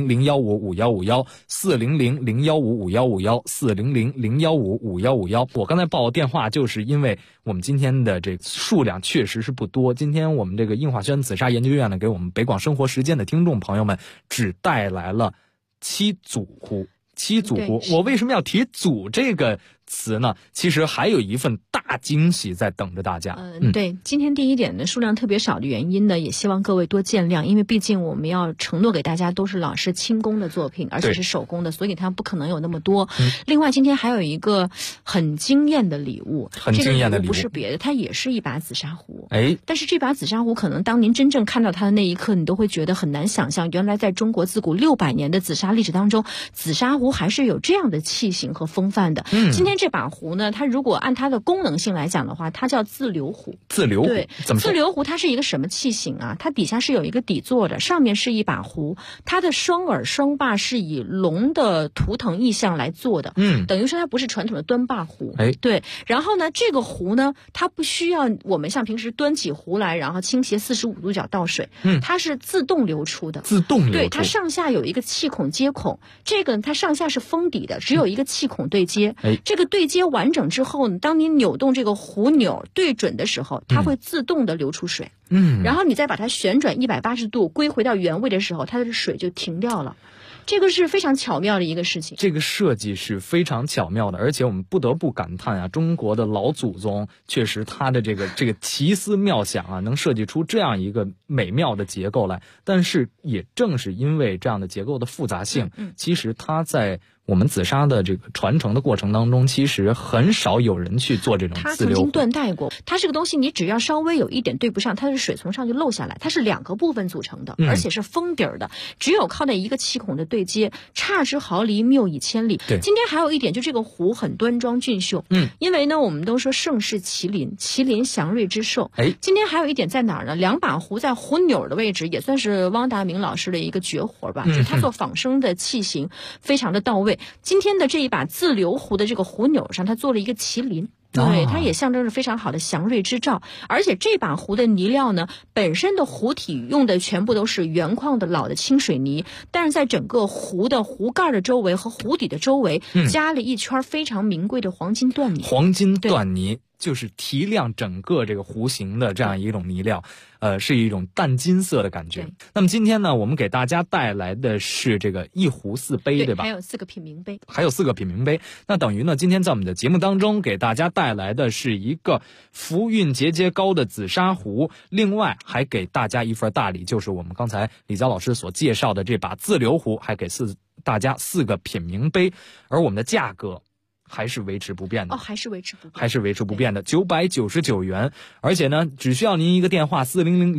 400-015-5151，400-015-5151，400-015-5151。我刚才报电话就是因为我们今天的这数量确实是不多，今天我们这个映华轩紫砂研究院呢，给我们北广生活时间的听众朋友们只带来了7组壶。我为什么要提组这个词呢？其实还有一份大惊喜在等着大家。 对，今天第一点呢，数量特别少的原因呢，也希望各位多见谅，因为毕竟我们要承诺给大家都是老师亲工的作品，而且是手工的，所以它不可能有那么多。另外，今天还有一个很惊艳的礼物，这个礼物不是别的，它也是一把紫砂壶。但是这把紫砂壶，可能当您真正看到它的那一刻，你都会觉得很难想象，原来在中国自古600年的紫砂历史当中，紫砂壶还是有这样的气型和风范的。今天这把壶呢，它如果按它的功能性来讲的话，它叫自流壶。对， 怎么说？ 自流壶它是一个什么器型啊？它底下是有一个底座的，上面是一把壶，它的双耳双把是以龙的图腾意象来做的。等于说它不是传统的端把壶。对。然后呢，这个壶呢，它不需要我们像平时端起壶来，然后倾斜45度角倒水。它是自动流出的。对，它上下有一个气孔接孔，这个它上下是封底的，只有一个气孔对接。这个对接完整之后呢，当你扭动这个壶钮对准的时候，它会自动的流出水。然后你再把它旋转180度归回到原位的时候，它的水就停掉了。这个是非常巧妙的一个事情。 这个设计是非常巧妙的，而且我们不得不感叹啊，中国的老祖宗确实他的这个奇思妙想啊，能设计出这样一个美妙的结构来。但是也正是因为这样的结构的复杂性，其实它在我们紫砂的这个传承的过程当中，其实很少有人去做这种自流壶。 它曾经断代过。它这个东西，你只要稍微有一点对不上，它的水从上就漏下来。它是2个部分组成的，而且是封底儿的，只有靠那一个气孔的对接，差之毫厘，谬以千里。今天还有一点，就这个壶很端庄俊秀。因为呢，我们都说盛世麒麟，麒麟祥瑞之寿。今天还有一点在哪儿呢？2把壶在壶钮的位置，也算是汪达明老师的一个绝活吧。就是他做仿生的器型非常的到位。今天的这一把自流壶的这个壶钮上，它做了一个麒麟。对，它也象征着非常好的祥瑞之兆。而且这把壶的泥料呢，本身的壶体用的全部都是原矿的老的清水泥，但是在整个壶的壶盖的周围和壶底的周围，加了一圈非常名贵的黄金缎泥。 黄金缎泥就是提亮整个这个壶形的这样一种泥料，是一种淡金色的感觉。那么今天呢，我们给大家带来的是这个一壶4杯，对吧？ 还有4个品茗杯。 那等于呢，今天在我们的节目当中给大家带来的是一个福运节节高的紫砂壶，另外还给大家一份大礼，就是我们刚才李娇老师所介绍的这把自流壶，还给大家4个品茗杯，而我们的价格还是维持不变的。 还是维持不变的999元。而且呢，只需要您一个电话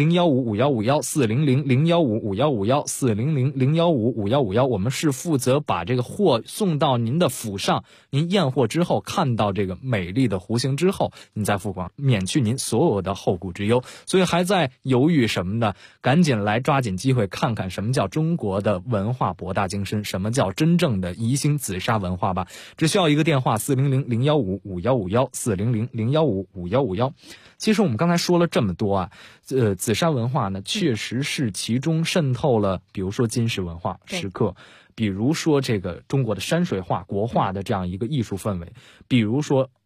400-015-5151，400-015-5151，400-015-5151，我们是负责把这个货送到您的府上，您验货之后看到这个美丽的壶形之后，您再付款，免去您所有的后顾之忧。所以还在犹豫什么呢？赶紧来抓紧机会看看什么叫中国的文化博大精深，什么叫真正的宜兴紫砂文化吧。只需要一个电话400-015-5151，400-015-5151。其实我们刚才说了这么多啊，紫砂文化呢，确实是其中渗透了，比如说金石文化石刻，比如说这个中国的山水画、国画的这样一个艺术氛围，比如说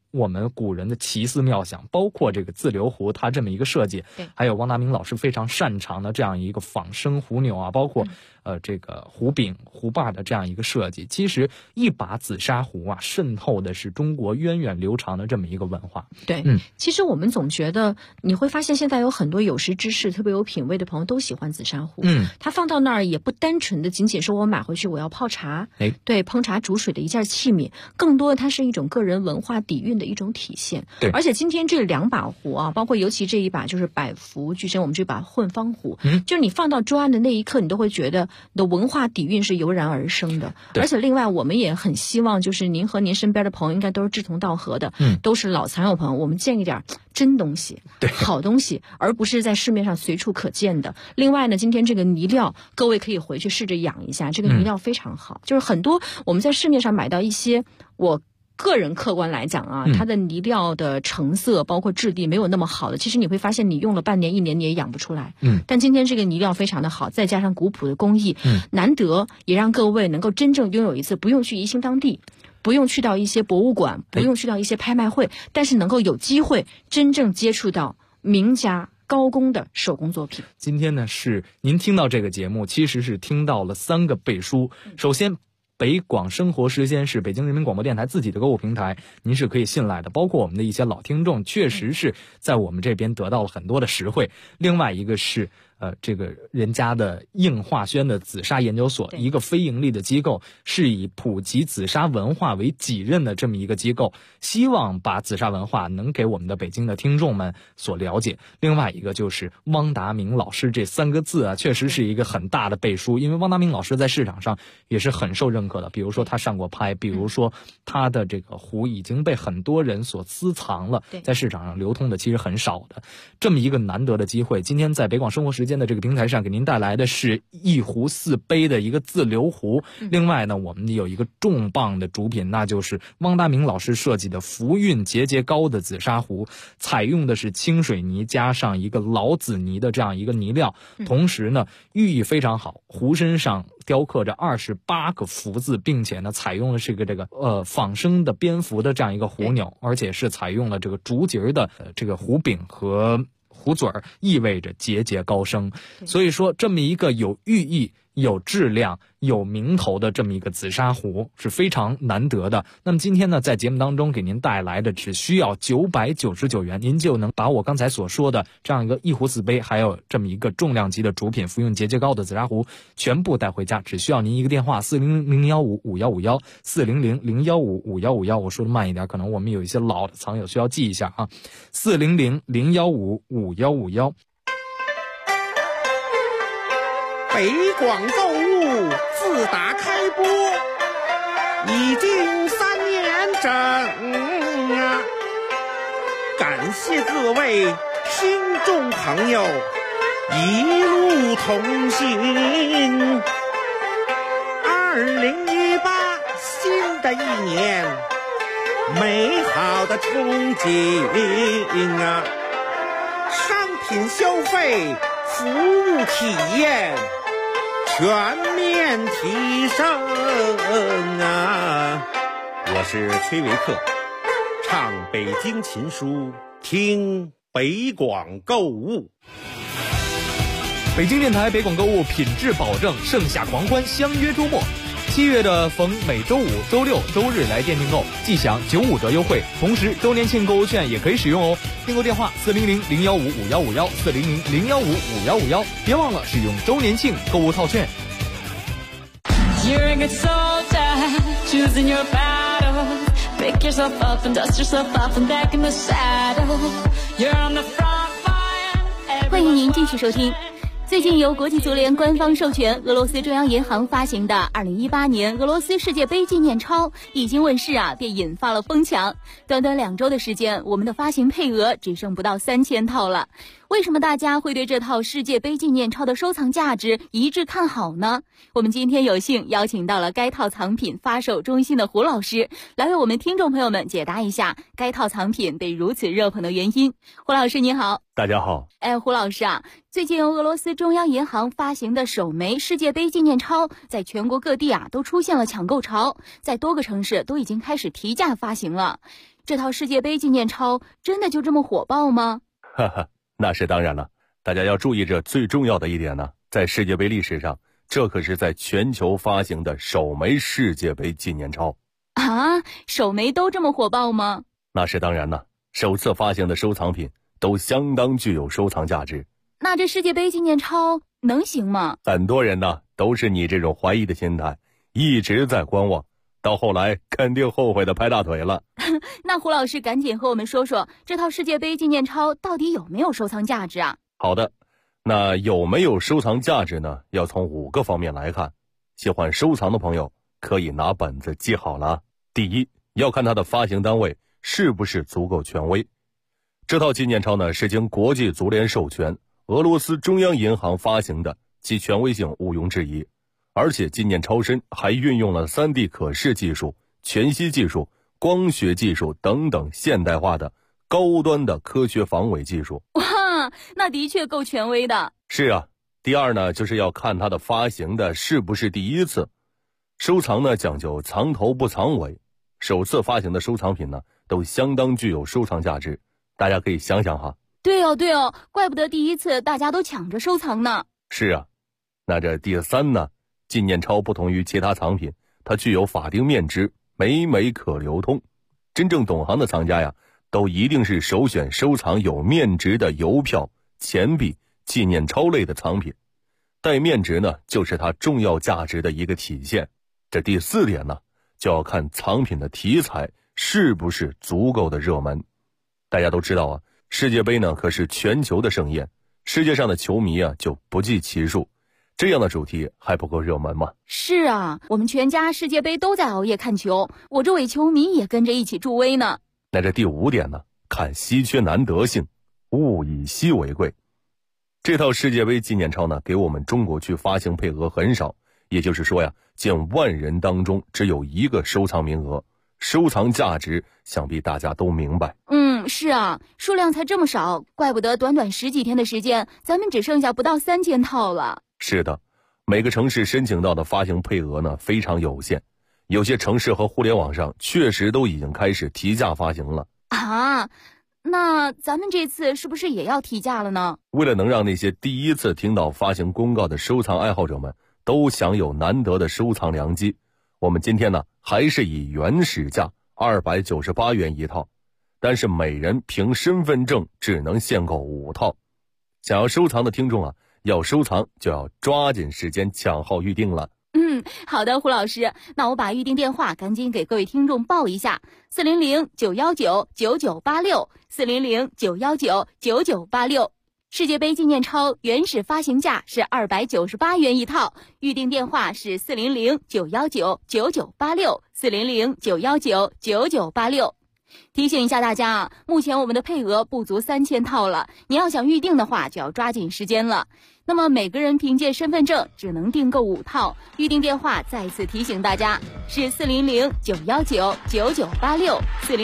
我们古人的奇思妙想，包括这个自流壶它这么一个设计，还有汪达明老师非常擅长的这样一个仿生壶钮啊，包括这个壶柄、壶把的这样一个设计。其实一把紫砂壶啊，渗透的是中国源远流长的这么一个文化。 对，其实我们总觉得你会发现现在有很多有识之士、特别有品位的朋友都喜欢紫砂壶。它放到那儿也不单纯的仅仅是我买回去我要泡茶，对，烹茶煮水的一件器皿，更多的它是一种个人文化底蕴的一种体现。 对， 而且今天这2把壶啊，包括尤其这一把就是百福聚珍，我们这把混方壶，就是你放到桌案的那一刻，你都会觉得你的文化底蕴是油然而生的。而且另外我们也很希望就是您和您身边的朋友应该都是志同道合的，都是老残友朋友，我们见一点真东西，好东西，而不是在市面上随处可见的。另外呢，今天这个泥料各位可以回去试着养一下，这个泥料非常好，就是很多我们在市面上买到一些，我个人客观来讲啊，它的泥料的成色包括质地没有那么好的，其实你会发现你用了半年1年你也养不出来。但今天这个泥料非常的好，再加上古朴的工艺，难得也让各位能够真正拥有一次不用去宜兴当地，不用去到一些博物馆，不用去到一些拍卖会，但是能够有机会真正接触到名家高工的手工作品。 今天呢，是您听到这个节目其实是听到了3个背书。首先，北广生活时间是北京人民广播电台自己的购物平台，您是可以信赖的，包括我们的一些老听众确实是在我们这边得到了很多的实惠。另外一个是这个人家的应化轩的紫砂研究所，一个非盈利的机构，是以普及紫砂文化为己任的这么一个机构，希望把紫砂文化能给我们的北京的听众们所了解。另外一个就是汪达明老师这3个字啊，确实是一个很大的背书，因为汪达明老师在市场上也是很受认可的，比如说他上过拍，比如说他的这个壶已经被很多人所私藏了，在市场上流通的其实很少的，这么一个难得的机会。今天在北广生活时间的这个平台上给您带来的是1壶4杯的一个自流壶。另外呢，我们有一个重磅的主品，那就是汪达明老师设计的福运节节高的紫砂壶，采用的是清水泥加上一个老紫泥的这样一个泥料，同时呢寓意非常好，壶身上雕刻着28个福字，并且呢采用的是这个仿生的蝙蝠的这样一个壶钮，而且是采用了这个竹节的这个壶柄和壶嘴儿，意味着节节高升。所以说这么一个有寓意、有质量、有名头的这么一个紫砂壶是非常难得的。那么今天呢，在节目当中给您带来的只需要999元，您就能把我刚才所说的这样一个1壶4杯，还有这么一个重量级的主品福运节节高的紫砂壶全部带回家，只需要您一个电话400-015-5151 400-015-5151。我说的慢一点，可能我们有一些老的藏友需要记一下啊，400-015-5151。 北广购物自打开播已经3年整啊，感谢各位听众朋友一路同行。2018新的一年，美好的憧憬啊，商品消费、服务体验全面提升啊！我是崔维克，唱北京琴书，听北广购物。 北京电台北广购物品质保证，盛夏狂欢，相约周末。7月的逢每周五、周六、周日来店订购，即享95折优惠，同时周年庆购物券也可以使用哦。订购电话400-015-5151 400-015-5151，别忘了使用周年庆购物套券。 You're a good soldier, choosing your battle. Pick yourself up and dust yourself off and back in the saddle. You're on the front line. 欢迎您继续收听。最近由国际足联官方授权，俄罗斯中央银行发行的2018年俄罗斯世界杯纪念钞已经问世啊，便引发了疯抢。短短2周的时间，我们的发行配额只剩不到3000套了。 为什么大家会对这套世界杯纪念钞的收藏价值一致看好呢？我们今天有幸邀请到了该套藏品发售中心的胡老师，来为我们听众朋友们解答一下该套藏品被如此热捧的原因。胡老师您好。 大家好。 胡老师啊，最近由俄罗斯中央银行发行的首枚世界杯纪念钞在全国各地都出现了抢购潮，在多个城市都已经开始提价发行了。这套世界杯纪念钞真的就这么火爆吗？ 哈哈，那是当然了。大家要注意这最重要的一点呢，在世界杯历史上，这可是在全球发行的首枚世界杯纪念钞啊！首枚都这么火爆吗？ 那是当然了，首次发行的收藏品都相当具有收藏价值。 那这世界杯纪念钞能行吗？ 很多人呢都是你这种怀疑的心态，一直在观望，到后来肯定后悔的拍大腿了。 那胡老师赶紧和我们说说，这套世界杯纪念钞到底有没有收藏价值啊？ 好的，那有没有收藏价值呢？要从5个方面来看。喜欢收藏的朋友可以拿本子记好了。第一，要看它的发行单位是不是足够权威。这套纪念钞呢是经国际足联授权，俄罗斯中央银行发行的，其权威性毋庸置疑。而且纪念钞身还运用了 3D 可视技术、全息技术、光学技术等等现代化的高端的科学防伪技术。 哇，那的确够权威的。 是啊。第二呢，就是要看它的发行的是不是第一次。收藏呢讲究藏头不藏尾，首次发行的收藏品呢都相当具有收藏价值。大家可以想想哈。 对哦，怪不得第一次大家都抢着收藏呢。 是啊。那这第三呢，纪念钞不同于其他藏品，它具有法定面值，每枚可流通。真正懂行的藏家呀，都一定是首选收藏有面值的邮票、钱币、纪念钞类的藏品。带面值呢，就是它重要价值的一个体现。这第4点呢，就要看藏品的题材是不是足够的热门。大家都知道啊，世界杯呢可是全球的盛宴，世界上的球迷啊就不计其数，这样的主题还不够热门吗？ 是啊，我们全家世界杯都在熬夜看球，我这位球迷也跟着一起助威呢。 那这第5点呢，看稀缺难得性，物以稀为贵。这套世界杯纪念钞呢，给我们中国区发行配额很少，也就是说呀，近万人当中只有1个收藏名额，收藏价值想必大家都明白。 是啊，数量才这么少，怪不得短短10几天的时间，咱们只剩下不到3000套了。 是的，每个城市申请到的发行配额呢非常有限，有些城市和互联网上确实都已经开始提价发行了啊。那咱们这次是不是也要提价了呢？ 为了能让那些第一次听到发行公告的收藏爱好者们都享有难得的收藏良机，我们今天呢还是以原始价298元一套，但是每人凭身份证只能限购5套。想要收藏的听众啊，要收藏就要抓紧时间抢号预定了。 好的，胡老师，那我把预定电话赶紧给各位听众报一下：400-919-9986 400-919-9986。世界杯纪念钞原始发行价是298元一套，预定电话是400-919-9986 400-919-9986。提醒一下大家啊，目前我们的配额不足3000套了，你要想预定的话就要抓紧时间了。那么每个人凭借身份证只能订购5套，预定电话再次提醒大家是400-919-9986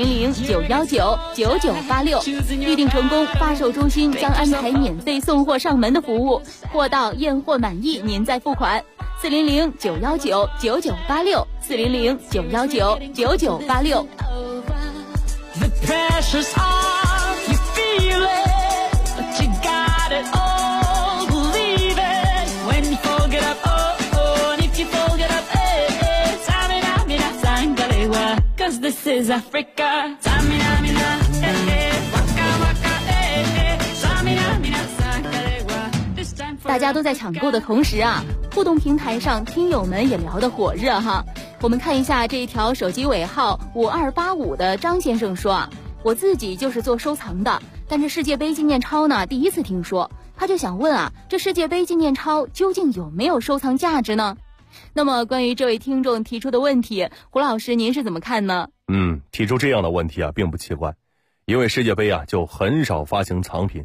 400-919-9986。预定成功，发售中心将安排免费送货上门的服务，货到验货满意您再付款。400-919-9986 400-919-9986。 The pressure's on, you feel it, but you got it all, believe it. When you fold it up, oh, and if you fold it up, Samina, mina, sangalewa, 'cause this is Africa. Samina, mina, waka, waka, Samina, mina, sangalewa. 大家都在抢购的同时啊，互动平台上听友们也聊得火热哈。我们看一下这一条手机尾号5285的张先生说啊，我自己就是做收藏的，但是世界杯纪念钞呢第一次听说，他就想问啊，这世界杯纪念钞究竟有没有收藏价值呢？那么关于这位听众提出的问题，胡老师您是怎么看呢？ 提出这样的问题啊并不奇怪，因为世界杯啊就很少发行藏品，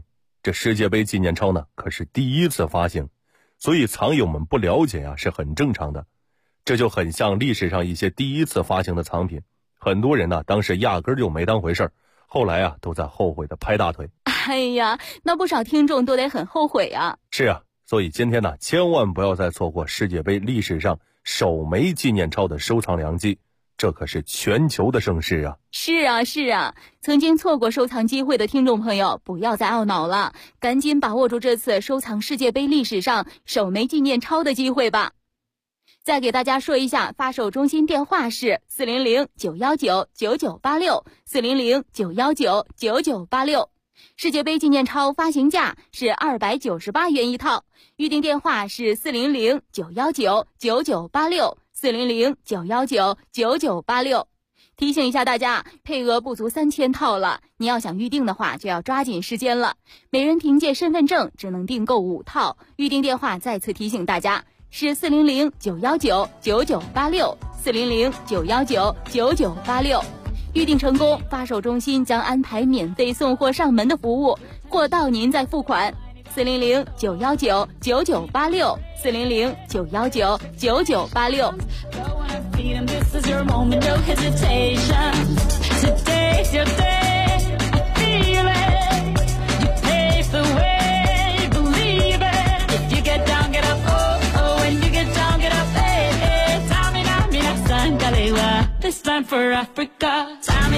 这世界杯纪念钞呢可是第一次发行，所以藏友们不了解啊是很正常的。这就很像历史上一些第一次发行的藏品，很多人呢当时压根就没当回事儿，后来啊都在后悔的拍大腿。 哎呀，那不少听众都得很后悔啊。 是啊，所以今天呢千万不要再错过世界杯历史上首枚纪念钞的收藏良机，这可是全球的盛事啊。 是啊，曾经错过收藏机会的听众朋友不要再懊恼了，赶紧把握住这次收藏世界杯历史上首枚纪念钞的机会吧。再给大家说一下，发售中心电话是400-919-9986 400-919-9986。世界杯纪念钞发行价是298元一套，预订电话是400-919-9986 400-919-9986。提醒一下大家，配额不足3000套了，你要想预订的话就要抓紧时间了。每人凭借身份证只能订购5套，预订电话再次提醒大家是400-919-9986 400-919-9986。预订成功，发售中心将安排免费送货上门的服务，货到您再付款。400-919-9986 400-919-9986。 This time for Africa.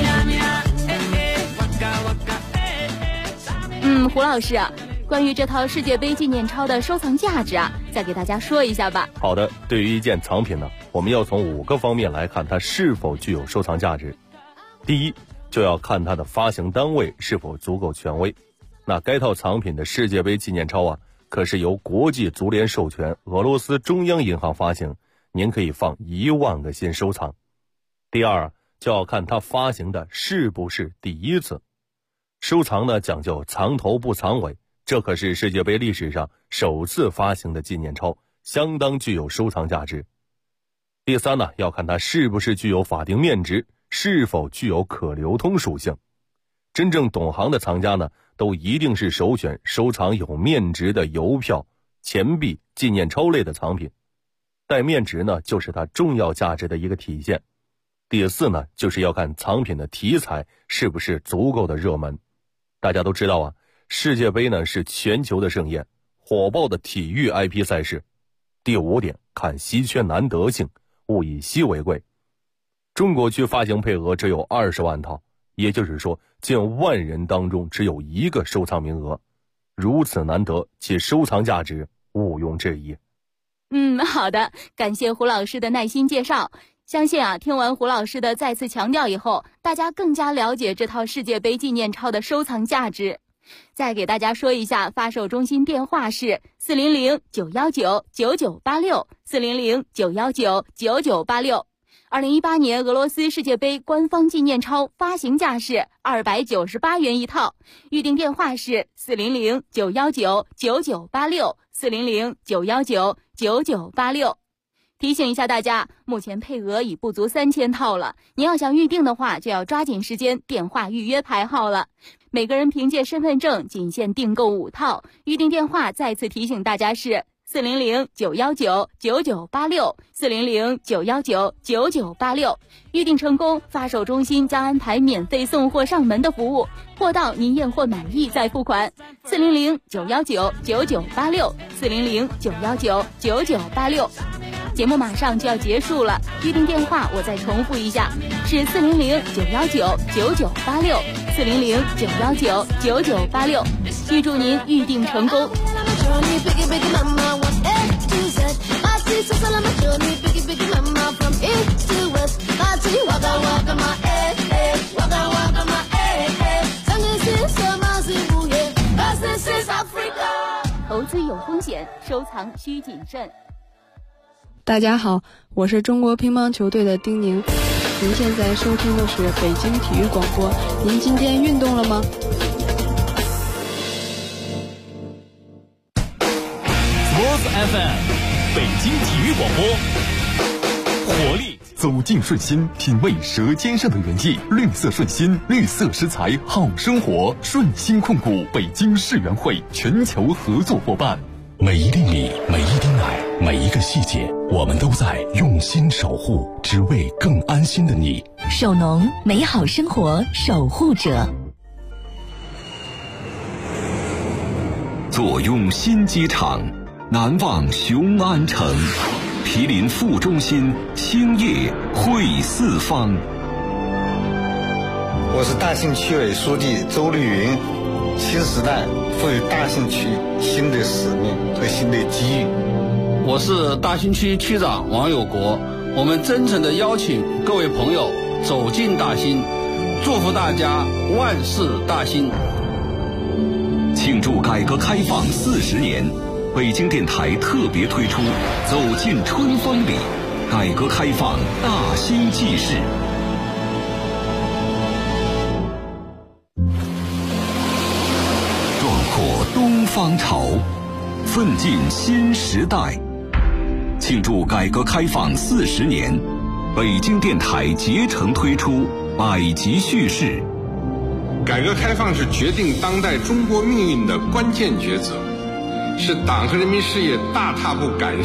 胡老师啊，关于这套世界杯纪念钞的收藏价值啊，再给大家说一下吧。 好的，对于一件藏品呢，我们要从5个方面来看它是否具有收藏价值。第一，就要看它的发行单位是否足够权威。那该套藏品的世界杯纪念钞啊，可是由国际足联授权，俄罗斯中央银行发行，您可以放1万个心收藏。第二，就要看它发行的是不是第一次。收藏呢讲究藏头不藏尾，这可是世界杯历史上首次发行的纪念钞，相当具有收藏价值。第三呢，要看它是不是具有法定面值，是否具有可流通属性。真正懂行的藏家呢，都一定是首选收藏有面值的邮票、钱币、纪念钞类的藏品。带面值呢，就是它重要价值的一个体现。第四呢，就是要看藏品的题材是不是足够的热门。大家都知道啊，世界杯呢是全球的盛宴，火爆的体育 IP 赛事。第5点，看稀缺难得性，物以稀为贵。中国区发行配额只有20万套，也就是说近万人当中只有1个收藏名额，如此难得，其收藏价值毋庸置疑。 好的，感谢胡老师的耐心介绍。相信啊，听完胡老师的再次强调以后，大家更加了解这套世界杯纪念钞的收藏价值。再给大家说一下，发售中心电话是400-919-9986 400-919-9986。2018年俄罗斯世界杯官方纪念钞发行价是298元一套，预订电话是400-919-9986 400-919-9986。提醒一下大家，目前配额已不足3000套了，您要想预定的话，就要抓紧时间电话预约排号了。每个人凭借身份证仅限订购5套，预订电话再次提醒大家是400-919-9986 400-919-9986。预订成功，发售中心将安排免费送货上门的服务，货到您验货满意再付款。400-919-9986 400-919-9986。节目马上就要结束了，预订电话我再重复一下，是400-919-9986 400-919-9986。预祝您预订成功。投资有风险，收藏需谨慎。 大家好，我是中国乒乓球队的丁宁。您现在收听的是北京体育广播。您今天运动了吗 ？Sports FM， 北京体育广播，活力走进顺心，品味舌尖上的原意。绿色顺心，绿色食材，好生活。顺心控股北京世园会全球合作伙伴。 每一粒米，每一滴奶，每一个细节，我们都在用心守护，只为更安心的你。 首农，美好生活守护者。 坐拥新机场，难忘雄安城。毗邻副中心，兴业汇四方。 我是大兴区委书记周丽云。新时代赋予大兴区新的使命和新的机遇。 我是大兴区区长王有国。我们真诚地邀请各位朋友走进大兴，祝福大家万事大兴。 庆祝改革开放40年，北京电台特别推出《走进春风里》，改革开放大兴纪事。壮阔东方潮，奋进新时代。庆祝改革开放40年，北京电台竭诚推出百集叙事。 改革开放是决定当代中国命运的关键抉择，是党和人民事业大踏步赶